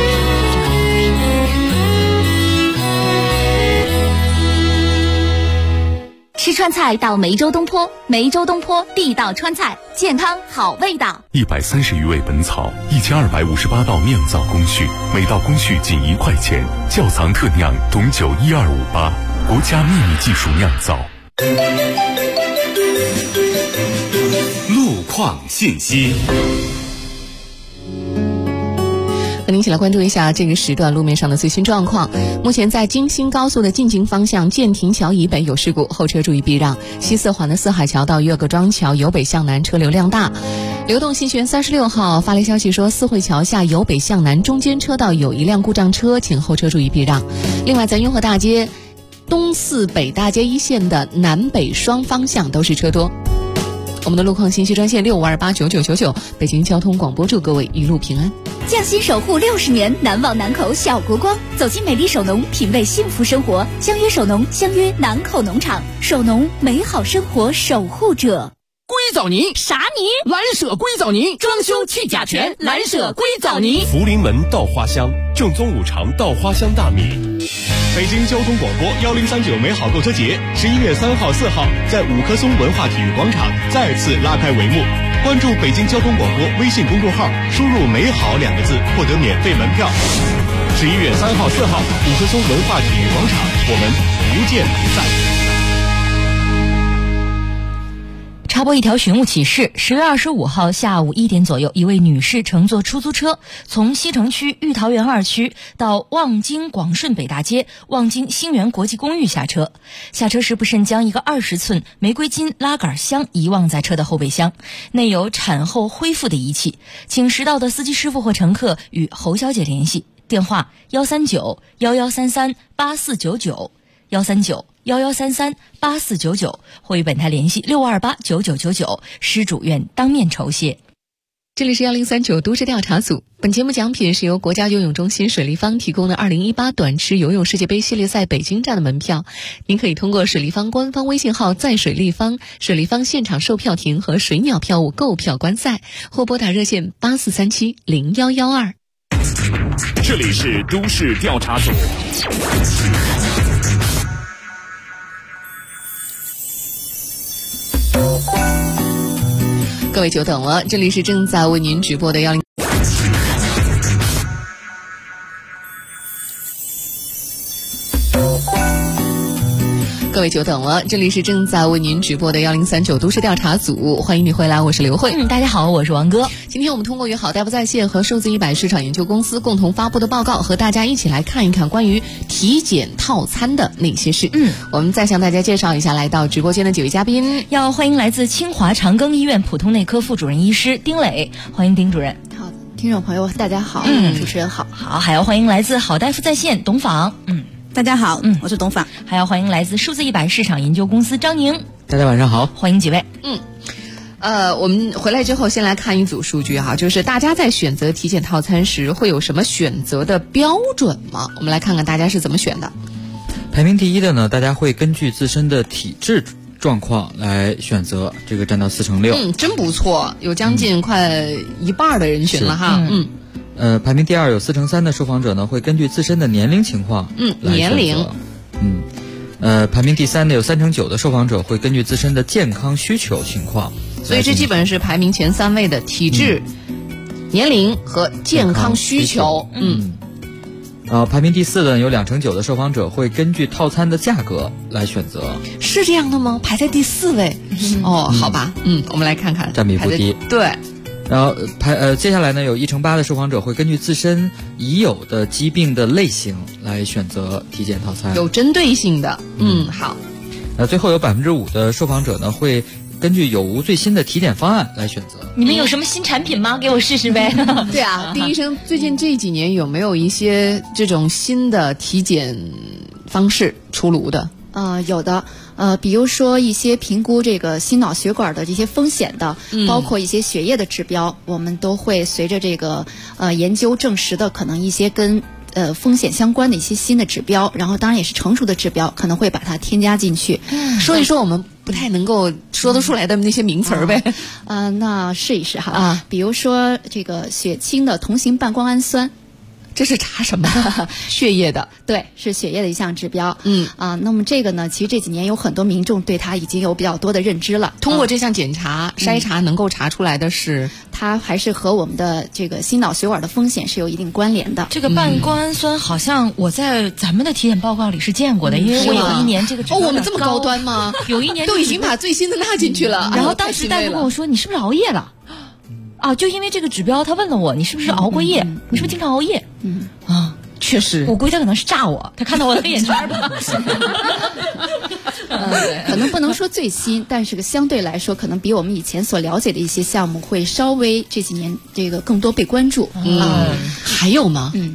吃川菜到梅州东坡，梅州东坡地道川菜，健康好味道。 130余味本草，1258道酿造工序，每道工序仅1块钱，窖藏特酿董酒12588，国家秘密技术酿造。 路况信息。 和您一起来关注一下这个时段路面上的最新状况。目前在京新高速的进京方向建亭桥以北有事故，后车注意避让。西四环的四海桥到岳各庄桥由北向南车流量大。流动新学36号发来消息说，四惠桥下由北向南中间车道有一辆故障车，请后车注意避让。另外在雍和大街东四北大街一线的南北双方向都是车多。我们的路况信息专线65289999，北京交通广播祝各位一路平安。 匠心守护60年，难忘南口小国光。走进美丽首农，品味幸福生活。相约首农，相约南口农场。首农，美好生活守护者。 硅藻泥啥泥？ 蓝舍硅藻泥，装修去甲醛，蓝舍硅藻泥。 福临门稻花香，正宗五常稻花香大米。 北京交通广播1039美好购车节11月3号、4号在五棵松文化体育广场再次拉开帷幕。关注北京交通广播微信公众号，输入“美好”2个字，获得免费门票。11月3号、4号，五棵松文化体育广场，我们不见不散。 插播一条寻物启事：10月25号下午1点左右，一位女士乘坐出租车从西城区玉桃园2区到望京广顺北大街望京星源国际公寓下车。下车时不慎将一个20寸玫瑰金拉杆箱遗忘在车的后备箱，内有产后恢复的仪器，请识到的司机师傅或乘客与侯小姐联系，电话139-1133-8499。139-1133-8499，或与本台联系6528-9999，施主愿当面酬谢。 这里是1039都市调查组，本节目奖品是由国家游泳中心水立方提供的2018短池游泳世界杯系列赛北京站的门票。您可以通过水立方官方微信号在水立方、水立方现场售票亭和水鸟票务购票观赛，或拨打热线84370112。 这里是都市调查组。 各位久等了，这里是正在为您直播的10。各位久等了，这里是正在为您直播的1039都市调查组，欢迎你回来，我是刘慧。 大家好，我是王哥。 今天我们通过与好大夫在线和数字100市场研究公司共同发布的报告，和大家一起来看一看关于体检套餐的那些事。我们再向大家介绍一下来到直播间的几位嘉宾， 要欢迎来自清华长庚医院普通内科副主任医师丁磊，欢迎丁主任。 好，听众朋友大家好，主持人好。 好，还要欢迎来自好大夫在线董访。 大家好，我是董访。 还要欢迎来自数字100市场研究公司张宁。 大家晚上好， 欢迎几位。 我们回来之后先来看一组数据哈，就是大家在选择体检套餐时会有什么选择的标准吗？我们来看看大家是怎么选的。 排名第一的呢，大家会根据自身的体质状况来选择，这个占到46%。 真不错，有将近快一半的人选了哈。 排名第二有43%的受访者呢会根据自身的年龄情况来选择。年龄。排名第3的有39%的受访者会根据自身的健康需求情况。 所以这基本上是排名前3位的体质、年龄和健康需求。 排名第4的有29%的受访者会根据套餐的价格来选择。 是这样的吗？排在第4位。好吧。我们来看看， 占比不低。 对。 然后接下来呢，有1/8的受访者会根据自身已有的疾病的类型来选择体检套餐， 有针对性的。好。 最后有5%的受访者呢会根据有无最新的体检方案来选择。 你们有什么新产品吗？给我试试呗。 对啊，丁医生，最近这几年有没有一些这种新的体检方式出炉的？ 有的。比如说一些评估这个心脑血管的这些风险的，包括一些血液的指标，我们都会随着这个研究证实的可能一些跟风险相关的一些新的指标，然后当然也是成熟的指标，可能会把它添加进去。 说一说我们不太能够说得出来的那些名词儿呗。 那试一试哈。比如说这个血清的同型半胱氨酸。 这是查什么的？血液的。 对，是血液的一项指标。那么这个呢，其实这几年有很多民众对它已经有比较多的认知了。 通过这项检查、筛查能够查出来的是， 它还是和我们的这个心脑血管的风险是有一定关联的。 这个半胱氨酸好像我在咱们的体检报告里是见过的，因为我有一年这个我们这么高端吗？ 有一年都已经把最新的纳进去了。 然后当时大夫跟我说：“你是不是熬夜了？”就因为这个指标，他问了我，你是不是熬过夜？你是不是经常熬夜？ 确实， 我估计他可能是炸我，他看到我的眼圈吧。 可能不能说最新，但是相对来说，可能比我们以前所了解的一些项目会稍微这几年这个更多被关注。 还有吗？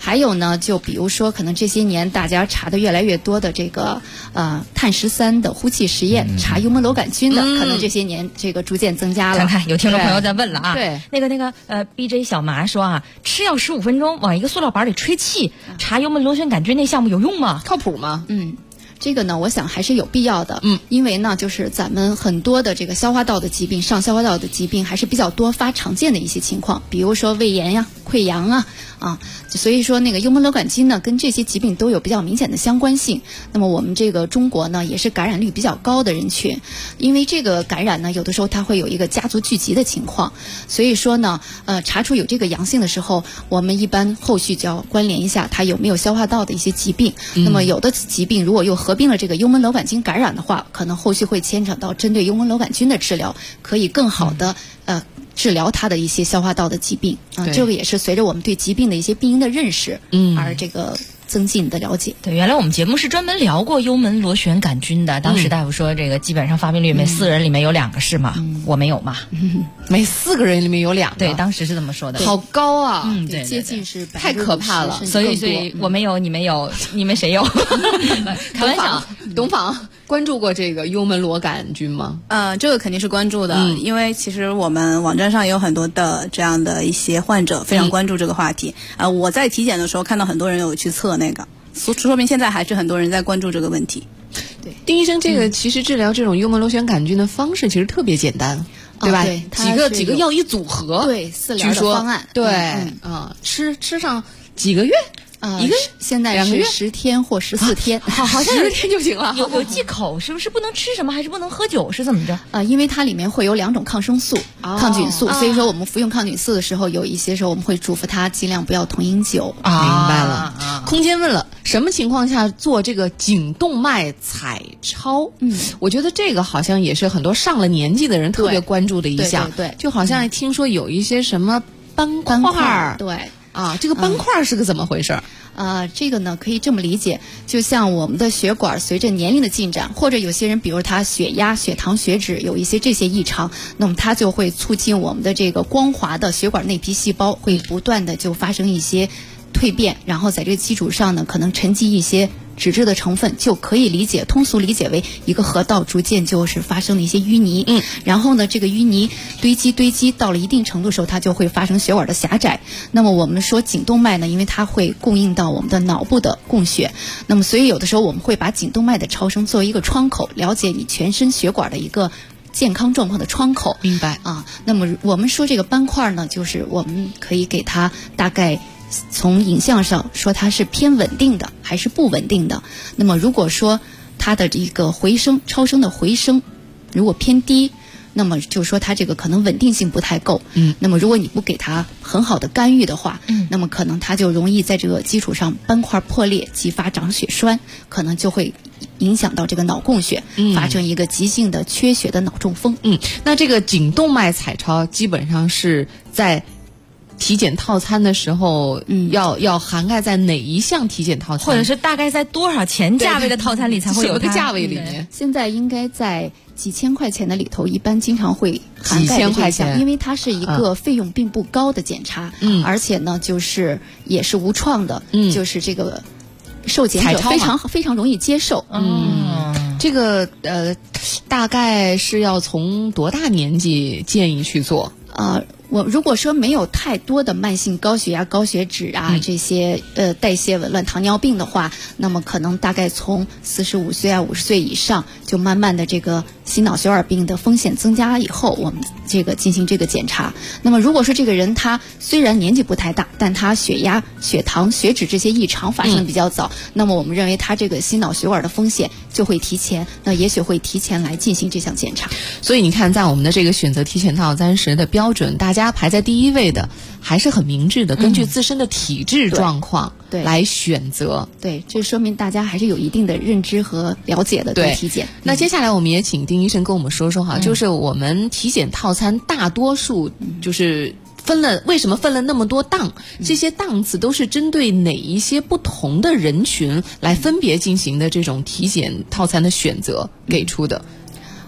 还有呢，就比如说可能这些年大家查的越来越多的这个碳13的呼气实验，查幽门螺杆菌的，可能这些年这个逐渐增加了。 看看有听众朋友在问了啊， 对， 那个BJ 小麻说啊，吃药15分钟往一个塑料板里吹气，查幽门螺旋杆菌那项目有用吗？ 靠谱吗？ 这个呢，我想还是有必要的。因为呢，就是咱们很多的这个消化道的疾病，上消化道的疾病还是比较多发常见的一些情况，比如说胃炎呀、溃疡啊，所以说那个幽门螺杆菌呢，跟这些疾病都有比较明显的相关性。那么我们这个中国呢，也是感染率比较高的人群，因为这个感染呢，有的时候它会有一个家族聚集的情况，所以说呢，查出有这个阳性的时候，我们一般后续就要关联一下它有没有消化道的一些疾病。那么有的疾病如果又合并了这个幽门螺杆菌感染的话，可能后续会牵扯到针对幽门螺杆菌的治疗，可以更好的治疗它的一些消化道的疾病这个也是随着我们对疾病的一些病因的认识而这个增进的了解。 对，原来我们节目是专门聊过幽门螺旋杆菌的，当时大夫说这个基本上发病率每4人里面有2个是吗？我没有嘛， 每4个人里面有2个。 对，当时是这么说的。 好高啊！ 对， 接近是太可怕了。 所以我没有，你没有，你们谁有？开玩笑。 董访关注过这个幽门螺杆菌吗？ 这个肯定是关注的，因为其实我们网站上有很多的这样的一些患者非常关注这个话题。我在体检的时候看到很多人有去测那个，说明现在还是很多人在关注这个问题。 对，丁医生，这个其实治疗这种幽门螺旋杆菌的方式其实特别简单，对吧？ 对， 几个药一组合， 对，4疗的方案， 对，吃上几个月。1个月， 现在是10天或14天， 好像10天就行了。 有忌口，是不是不能吃什么，还是不能喝酒，是怎么着？ 因为它里面会有2种抗生素、抗菌素，所以说我们服用抗菌素的时候，有一些时候我们会嘱咐他尽量不要同饮酒。 明白了。空间问了，什么情况下做这个颈动脉彩超？我觉得这个好像也是很多上了年纪的人特别关注的一项。 对， 就好像听说有一些什么斑块， 对。 这个斑块是个怎么回事？ 这个呢可以这么理解，就像我们的血管随着年龄的进展，或者有些人比如他血压、血糖、血脂有一些这些异常，那么它就会促进我们的这个光滑的血管内皮细胞会不断的就发生一些蜕变，然后在这个基础上呢，可能沉积一些脂质的成分，就可以通俗理解为一个河道逐渐就是发生了一些淤泥。然后呢，这个淤泥堆积到了一定程度的时候，它就会发生血管的狭窄。那么我们说颈动脉呢，因为它会供应到我们的脑部的供血，那么所以有的时候我们会把颈动脉的超声作为一个窗口，了解你全身血管的一个健康状况的窗口。 明白那么我们说这个斑块呢，就是我们可以给它大概从影像上说它是偏稳定的还是不稳定的。那么如果说它的一个回声超声的回声如果偏低，那么就说它这个可能稳定性不太够。那么如果你不给它很好的干预的话，那么可能它就容易在这个基础上斑块破裂，激发长血栓，可能就会影响到这个脑供血，发生一个急性的缺血的脑中风。 那这个颈动脉彩超基本上是在体检套餐的时候，要涵盖在哪一项体检套餐， 或者是大概在多少钱价位的套餐里才会有个价位里面？ 现在应该在几千块钱的里头，一般经常会涵盖这项，因为它是一个费用并不高的检查，而且呢，就是也是无创的，就是这个受检者非常容易接受。 这个大概是要从多大年纪建议去做？ 我如果说没有太多的慢性高血压、高血脂这些代谢紊乱、糖尿病的话，那么可能大概从45岁50岁以上，就慢慢的这个心脑血管病的风险增加以后，我们这个进行这个检查。那么如果说这个人他虽然年纪不太大，但他血压、血糖、血脂这些异常发生比较早，那么我们认为他这个心脑血管的风险就会提前，那也许会提前来进行这项检查。 所以你看，在我们的这个选择体检套餐时的标准，大家排在第一位的还是很明智的，根据自身的体质状况来选择。 对，这说明大家还是有一定的认知和了解的对体检。 那接下来我们也请丁医生跟我们说说哈，就是我们体检套餐大多数就是为什么分了那么多档？这些档次都是针对哪一些不同的人群来分别进行的这种体检套餐的选择给出的？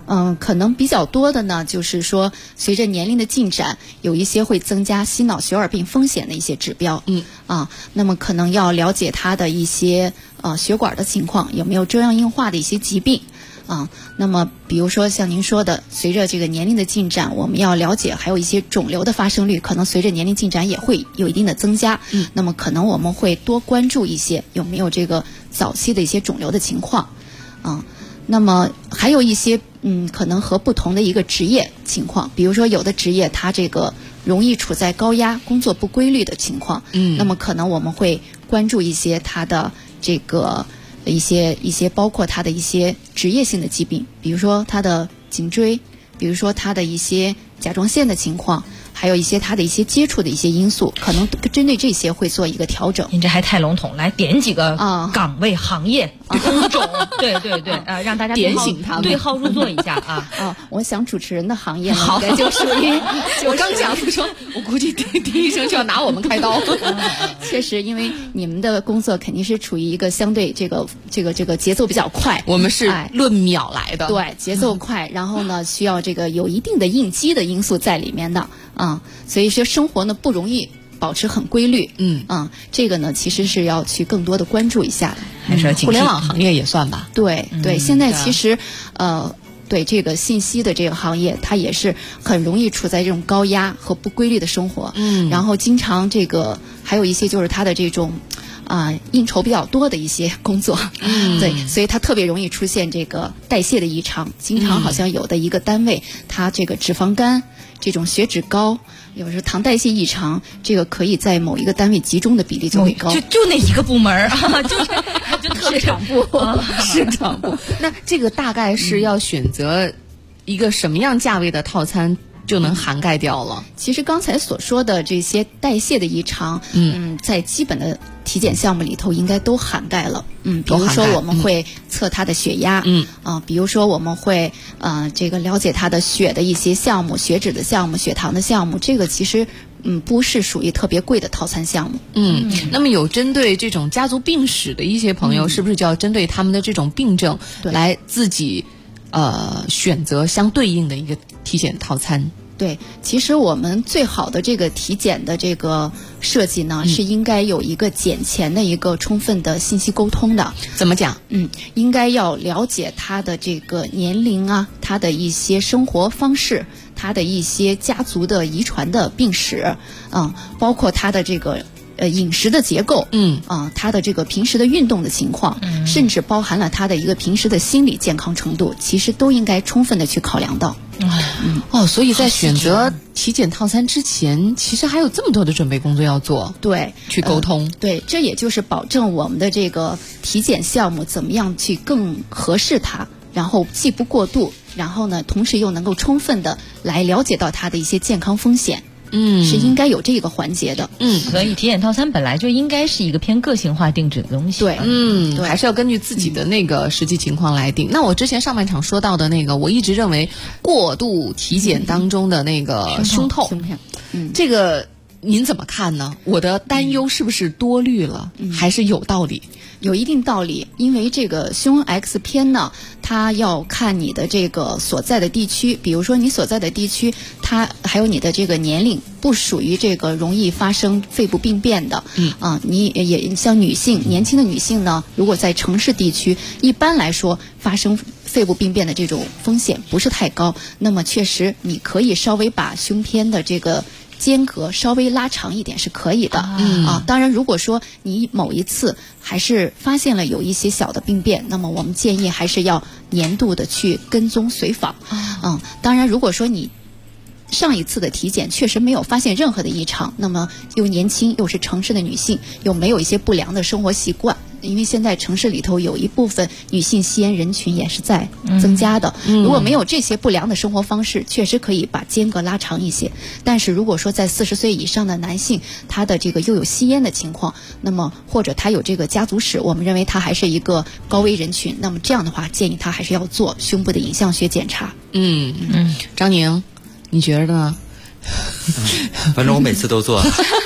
可能比较多的呢，就是说随着年龄的进展，有一些会增加心脑血管病风险的一些指标。那么可能要了解他的一些血管的情况，有没有粥样硬化的一些疾病。那么比如说像您说的，随着这个年龄的进展，我们要了解还有一些肿瘤的发生率，可能随着年龄进展也会有一定的增加。那么可能我们会多关注一些有没有这个早期的一些肿瘤的情况。那么还有一些可能和不同的一个职业情况，比如说有的职业它这个容易处在高压、工作不规律的情况。那么可能我们会关注一些它的这个一些包括它的一些职业性的疾病，比如说它的颈椎，比如说它的一些甲状腺的情况，还有一些它的一些接触的一些因素，可能针对这些会做一个调整。 您这还太笼统，来点几个岗位、行业、工种，对，让大家点醒他们， 对号入座一下我想主持人的行业呢，应该就属于我刚想说，我估计第一声就要拿我们开刀。 确实，因为你们的工作肯定是处于一个相对这个节奏比较快， 我们是论秒来的， 对，节奏快，然后呢需要这个有一定的应激的因素在里面的。所以说生活呢不容易保持很规律。这个呢其实是要去更多的关注一下的， 还是要警惕。 互联网行业也算吧。 对，现在其实对这个信息的这个行业，它也是很容易处在这种高压和不规律的生活。然后经常这个还有一些就是它的这种应酬比较多的一些工作。对，所以它特别容易出现这个代谢的异常。经常好像有的一个单位，它这个脂肪肝、这种血脂高，有时候糖代谢异常，这个可以在某一个单位集中的比例就会高。 就那一个部门就特别市场部， 市场部。那这个大概是要选择一个什么样价位的套餐就能涵盖掉了？ 其实刚才所说的这些代谢的异常，在基本的体检项目里头应该都涵盖了。比如说我们会测他的血压，比如说我们会这个了解他的血的一些项目、血脂的项目、血糖的项目，这个其实不是属于特别贵的套餐项目。 那么有针对这种家族病史的一些朋友，是不是就要针对他们的这种病症来自己选择相对应的一个体检套餐？ 对，其实我们最好的这个体检的这个设计呢，是应该有一个检前的一个充分的信息沟通的。 怎么讲？ 应该要了解他的这个年龄啊，他的一些生活方式，他的一些家族的遗传的病史，包括他的这个饮食的结构，他的这个平时的运动的情况，甚至包含了他的一个平时的心理健康程度，其实都应该充分的去考量到。 所以在选择体检套餐之前，其实还有这么多的准备工作要做。 对， 去沟通。 对，这也就是保证我们的这个体检项目怎么样去更合适它，然后既不过度，然后呢，同时又能够充分的来了解到它的一些健康风险。是应该有这个环节的。 所以体检套餐本来就应该是一个偏个性化定制的东西。 对， 还是要根据自己的那个实际情况来定。那我之前上半场说到的那个，我一直认为过度体检当中的那个胸透，这个您怎么看呢？我的担忧是不是多虑了，还是有道理？ 有一定道理，因为这个胸 X 片呢，它要看你的这个所在的地区，比如说你所在的地区，它还有你的这个年龄，不属于这个容易发生肺部病变的。你也像女性，年轻的女性呢，如果在城市地区，一般来说发生肺部病变的这种风险不是太高。那么确实，你可以稍微把胸片的这个间隔稍微拉长一点是可以的。当然如果说你某一次还是发现了有一些小的病变，那么我们建议还是要年度的去跟踪随访。当然如果说你上一次的体检确实没有发现任何的异常，那么又年轻又是城市的女性，又没有一些不良的生活习惯，因为现在城市里头有一部分女性吸烟人群也是在增加的。如果没有这些不良的生活方式，确实可以把间隔拉长一些。但是如果说在40岁以上的男性，他的这个又有吸烟的情况，那么或者他有这个家族史，我们认为他还是一个高危人群，那么这样的话建议他还是要做胸部的影像学检查。 张宁你觉得呢？ 反正我每次都做。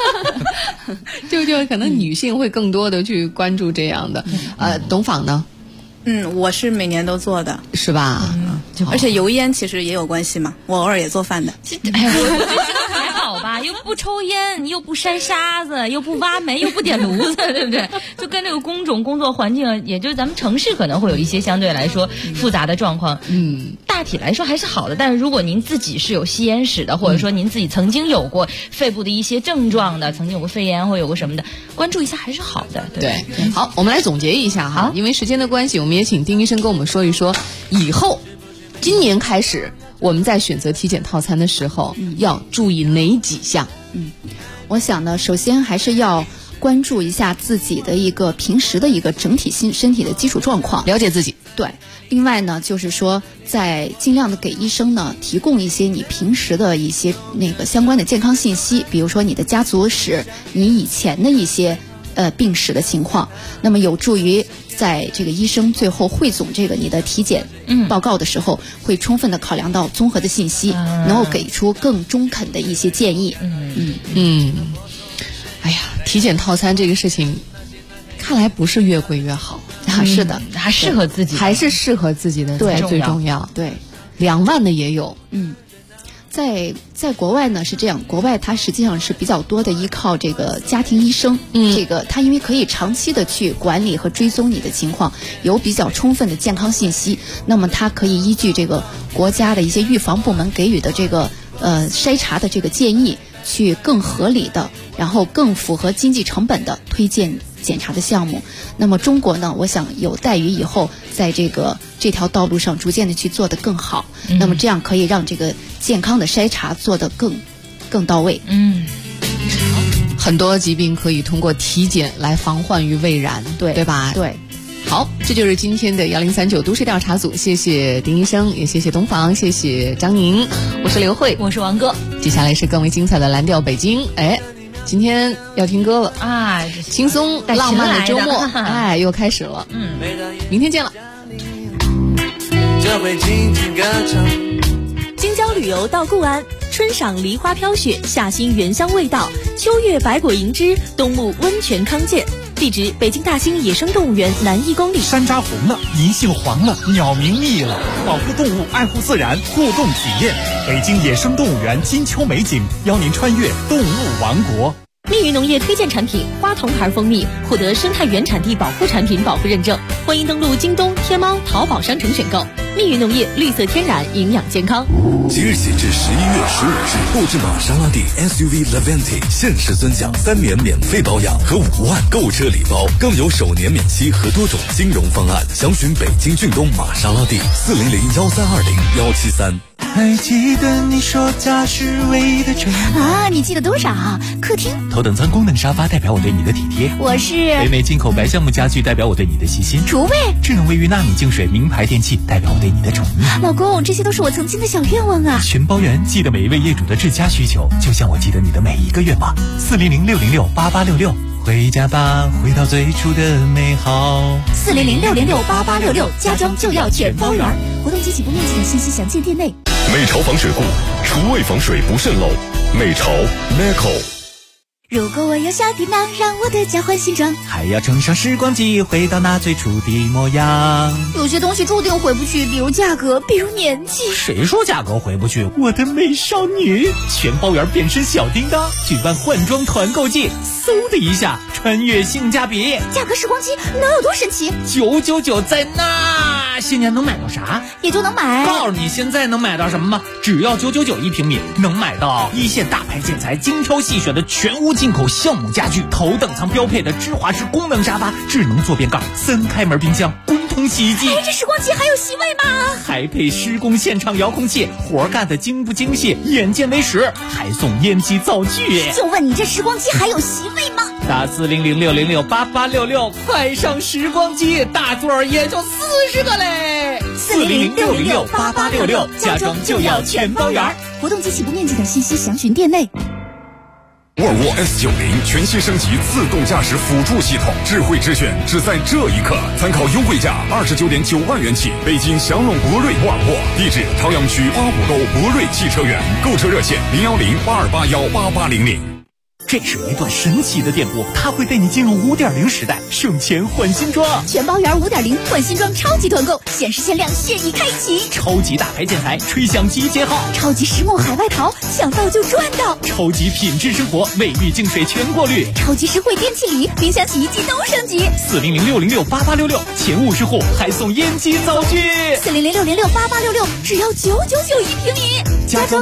就可能女性会更多的去关注这样的。董访呢？ 我是每年都做的， 是吧？ 而且油烟其实也有关系嘛，我偶尔也做饭的。 哎呀，我觉得还好吧，又不抽烟，又不筛沙子，又不挖煤，又不点炉子，对不对？就跟这个工种、工作环境，也就是咱们城市可能会有一些相对来说复杂的状况。大体来说还是好的，但是如果您自己是有吸烟史的，或者说您自己曾经有过肺部的一些症状的，曾经有过肺炎或有过什么的，关注一下还是好的。 对，好，我们来总结一下哈，因为时间的关系，我们也请丁医生跟我们说一说，以后今年开始我们在选择体检套餐的时候，要注意哪几项？ 我想呢，首先还是要关注一下自己的一个平时的一个整体身体的基础状况， 了解自己。 对，另外呢，就是说在尽量的给医生呢提供一些你平时的一些那个相关的健康信息，比如说你的家族史，你以前的一些病史的情况，那么有助于在这个医生最后汇总这个你的体检报告的时候，会充分的考量到综合的信息，能够给出更中肯的一些建议。 哎呀，体检套餐这个事情，看来不是越贵越好啊。是的， 还适合自己， 还是适合自己的才最重要。 对 ，2万的也有。 在国外呢是这样，国外它实际上是比较多的依靠这个家庭医生，这个他因为可以长期的去管理和追踪你的情况，有比较充分的健康信息，那么他可以依据这个国家的一些预防部门给予的这个筛查的这个建议，去更合理的，然后更符合经济成本的推荐检查的项目。那么中国呢，我想有待于以后在这条道路上逐渐的去做得更好，那么这样可以让这个健康的筛查做得更到位。 很多疾病可以通过体检来防患于未然，对吧？ 对。 好，这就是今天的1039都市调查组，谢谢丁医生，也谢谢东房，谢谢张宁，我是刘慧， 我是王哥。 接下来是更为精彩的蓝调北京。今天要听歌了啊， 轻松浪漫的周末，又开始了。明天见了。 京郊旅游到固安，春赏梨花飘雪，夏欣原香味道，秋月百果盈枝，冬沐温泉康健。地址：北京大兴野生动物园南1公里。 山楂红了，银杏黄了，鸟鸣腻了，保护动物，爱护自然，互动体验。北京野生动物园金秋美景，邀您穿越动物王国。 蜜语农业推荐产品花童牌蜂蜜获得生态原产地保护产品保护认证，欢迎登录京东、天猫、淘宝商城选购。蜜语农业，绿色天然，营养健康。 即日起至11月15日，购置玛莎拉蒂 SUV Levante 限时尊奖3年免费保养和5万购车礼包，更有首年免息和多种金融方案。详询北京骏东玛莎拉蒂400-1320-173。 还记得你说家是唯一的承诺啊？你记得多少？客厅头等舱功能沙发代表我对你的体贴， 我是北美进口白橡木家具代表我对你的细心， 厨卫智能卫浴纳米净水名牌电器代表我对你的宠溺。 老公，这些都是我曾经的小愿望啊！ 全包圆，记得每一位业主的至佳需求，就像我记得你的每一个愿望。400-606-8866，回家吧，回到最初的美好。 400-606-8866，家装就要全包圆。活动及起步面积等信息详见店内。 美潮防水护，厨卫防水不渗漏。美潮 Meco。 如果我有小弟囊，让我的家换新装， 还要乘上时光机，回到那最初的模样。 有些东西注定回不去，比如价格，比如年纪。 谁说价格回不去？我的美少女，全包圆变身小叮当，举办换装团购季，嗖的一下穿越性价比。 价格时光机能有多神奇 ？999在那，现在能买到啥？ 也就能买。 告诉你现在能买到什么吗？只要9991平米，能买到一线大牌建材精挑细选的全屋进口橡木家具，头等舱标配的芝华士功能沙发，智能坐便盖，3开门冰箱，滚筒洗衣机。 这时光机还有席位吗？ 还配施工现场遥控器，活干的精不精细，眼见为实，还送烟机灶具。 就问你这时光机还有席位吗？ 打400-606-8866，快上时光机，大座也就40个嘞。 400-606-8866， 家装就要全包圆。 活动及起步面积等信息详询店内。 沃尔沃 S90 全新升级自动驾驶辅助系统，智慧之选只在这一刻。参考优惠价29.9万元起，北京祥龙博瑞沃尔沃，地址朝阳区8股沟博瑞汽车园，购车热线010-8281-8800。 这是一段神奇的电波，它会带你进入 5.0 时代，省钱换新装。 全包圆 5.0 换新装超级团购，限时限量现已开启。 超级大牌建材，吹响集结号。 超级实木海外淘，抢到就赚到。 超级品质生活，卫浴净水全过滤。 超级实惠电器礼，冰箱洗衣机都升级。 400-606-8866，前50户还送烟机灶具。 400-606-8866，只要999一平米。 家装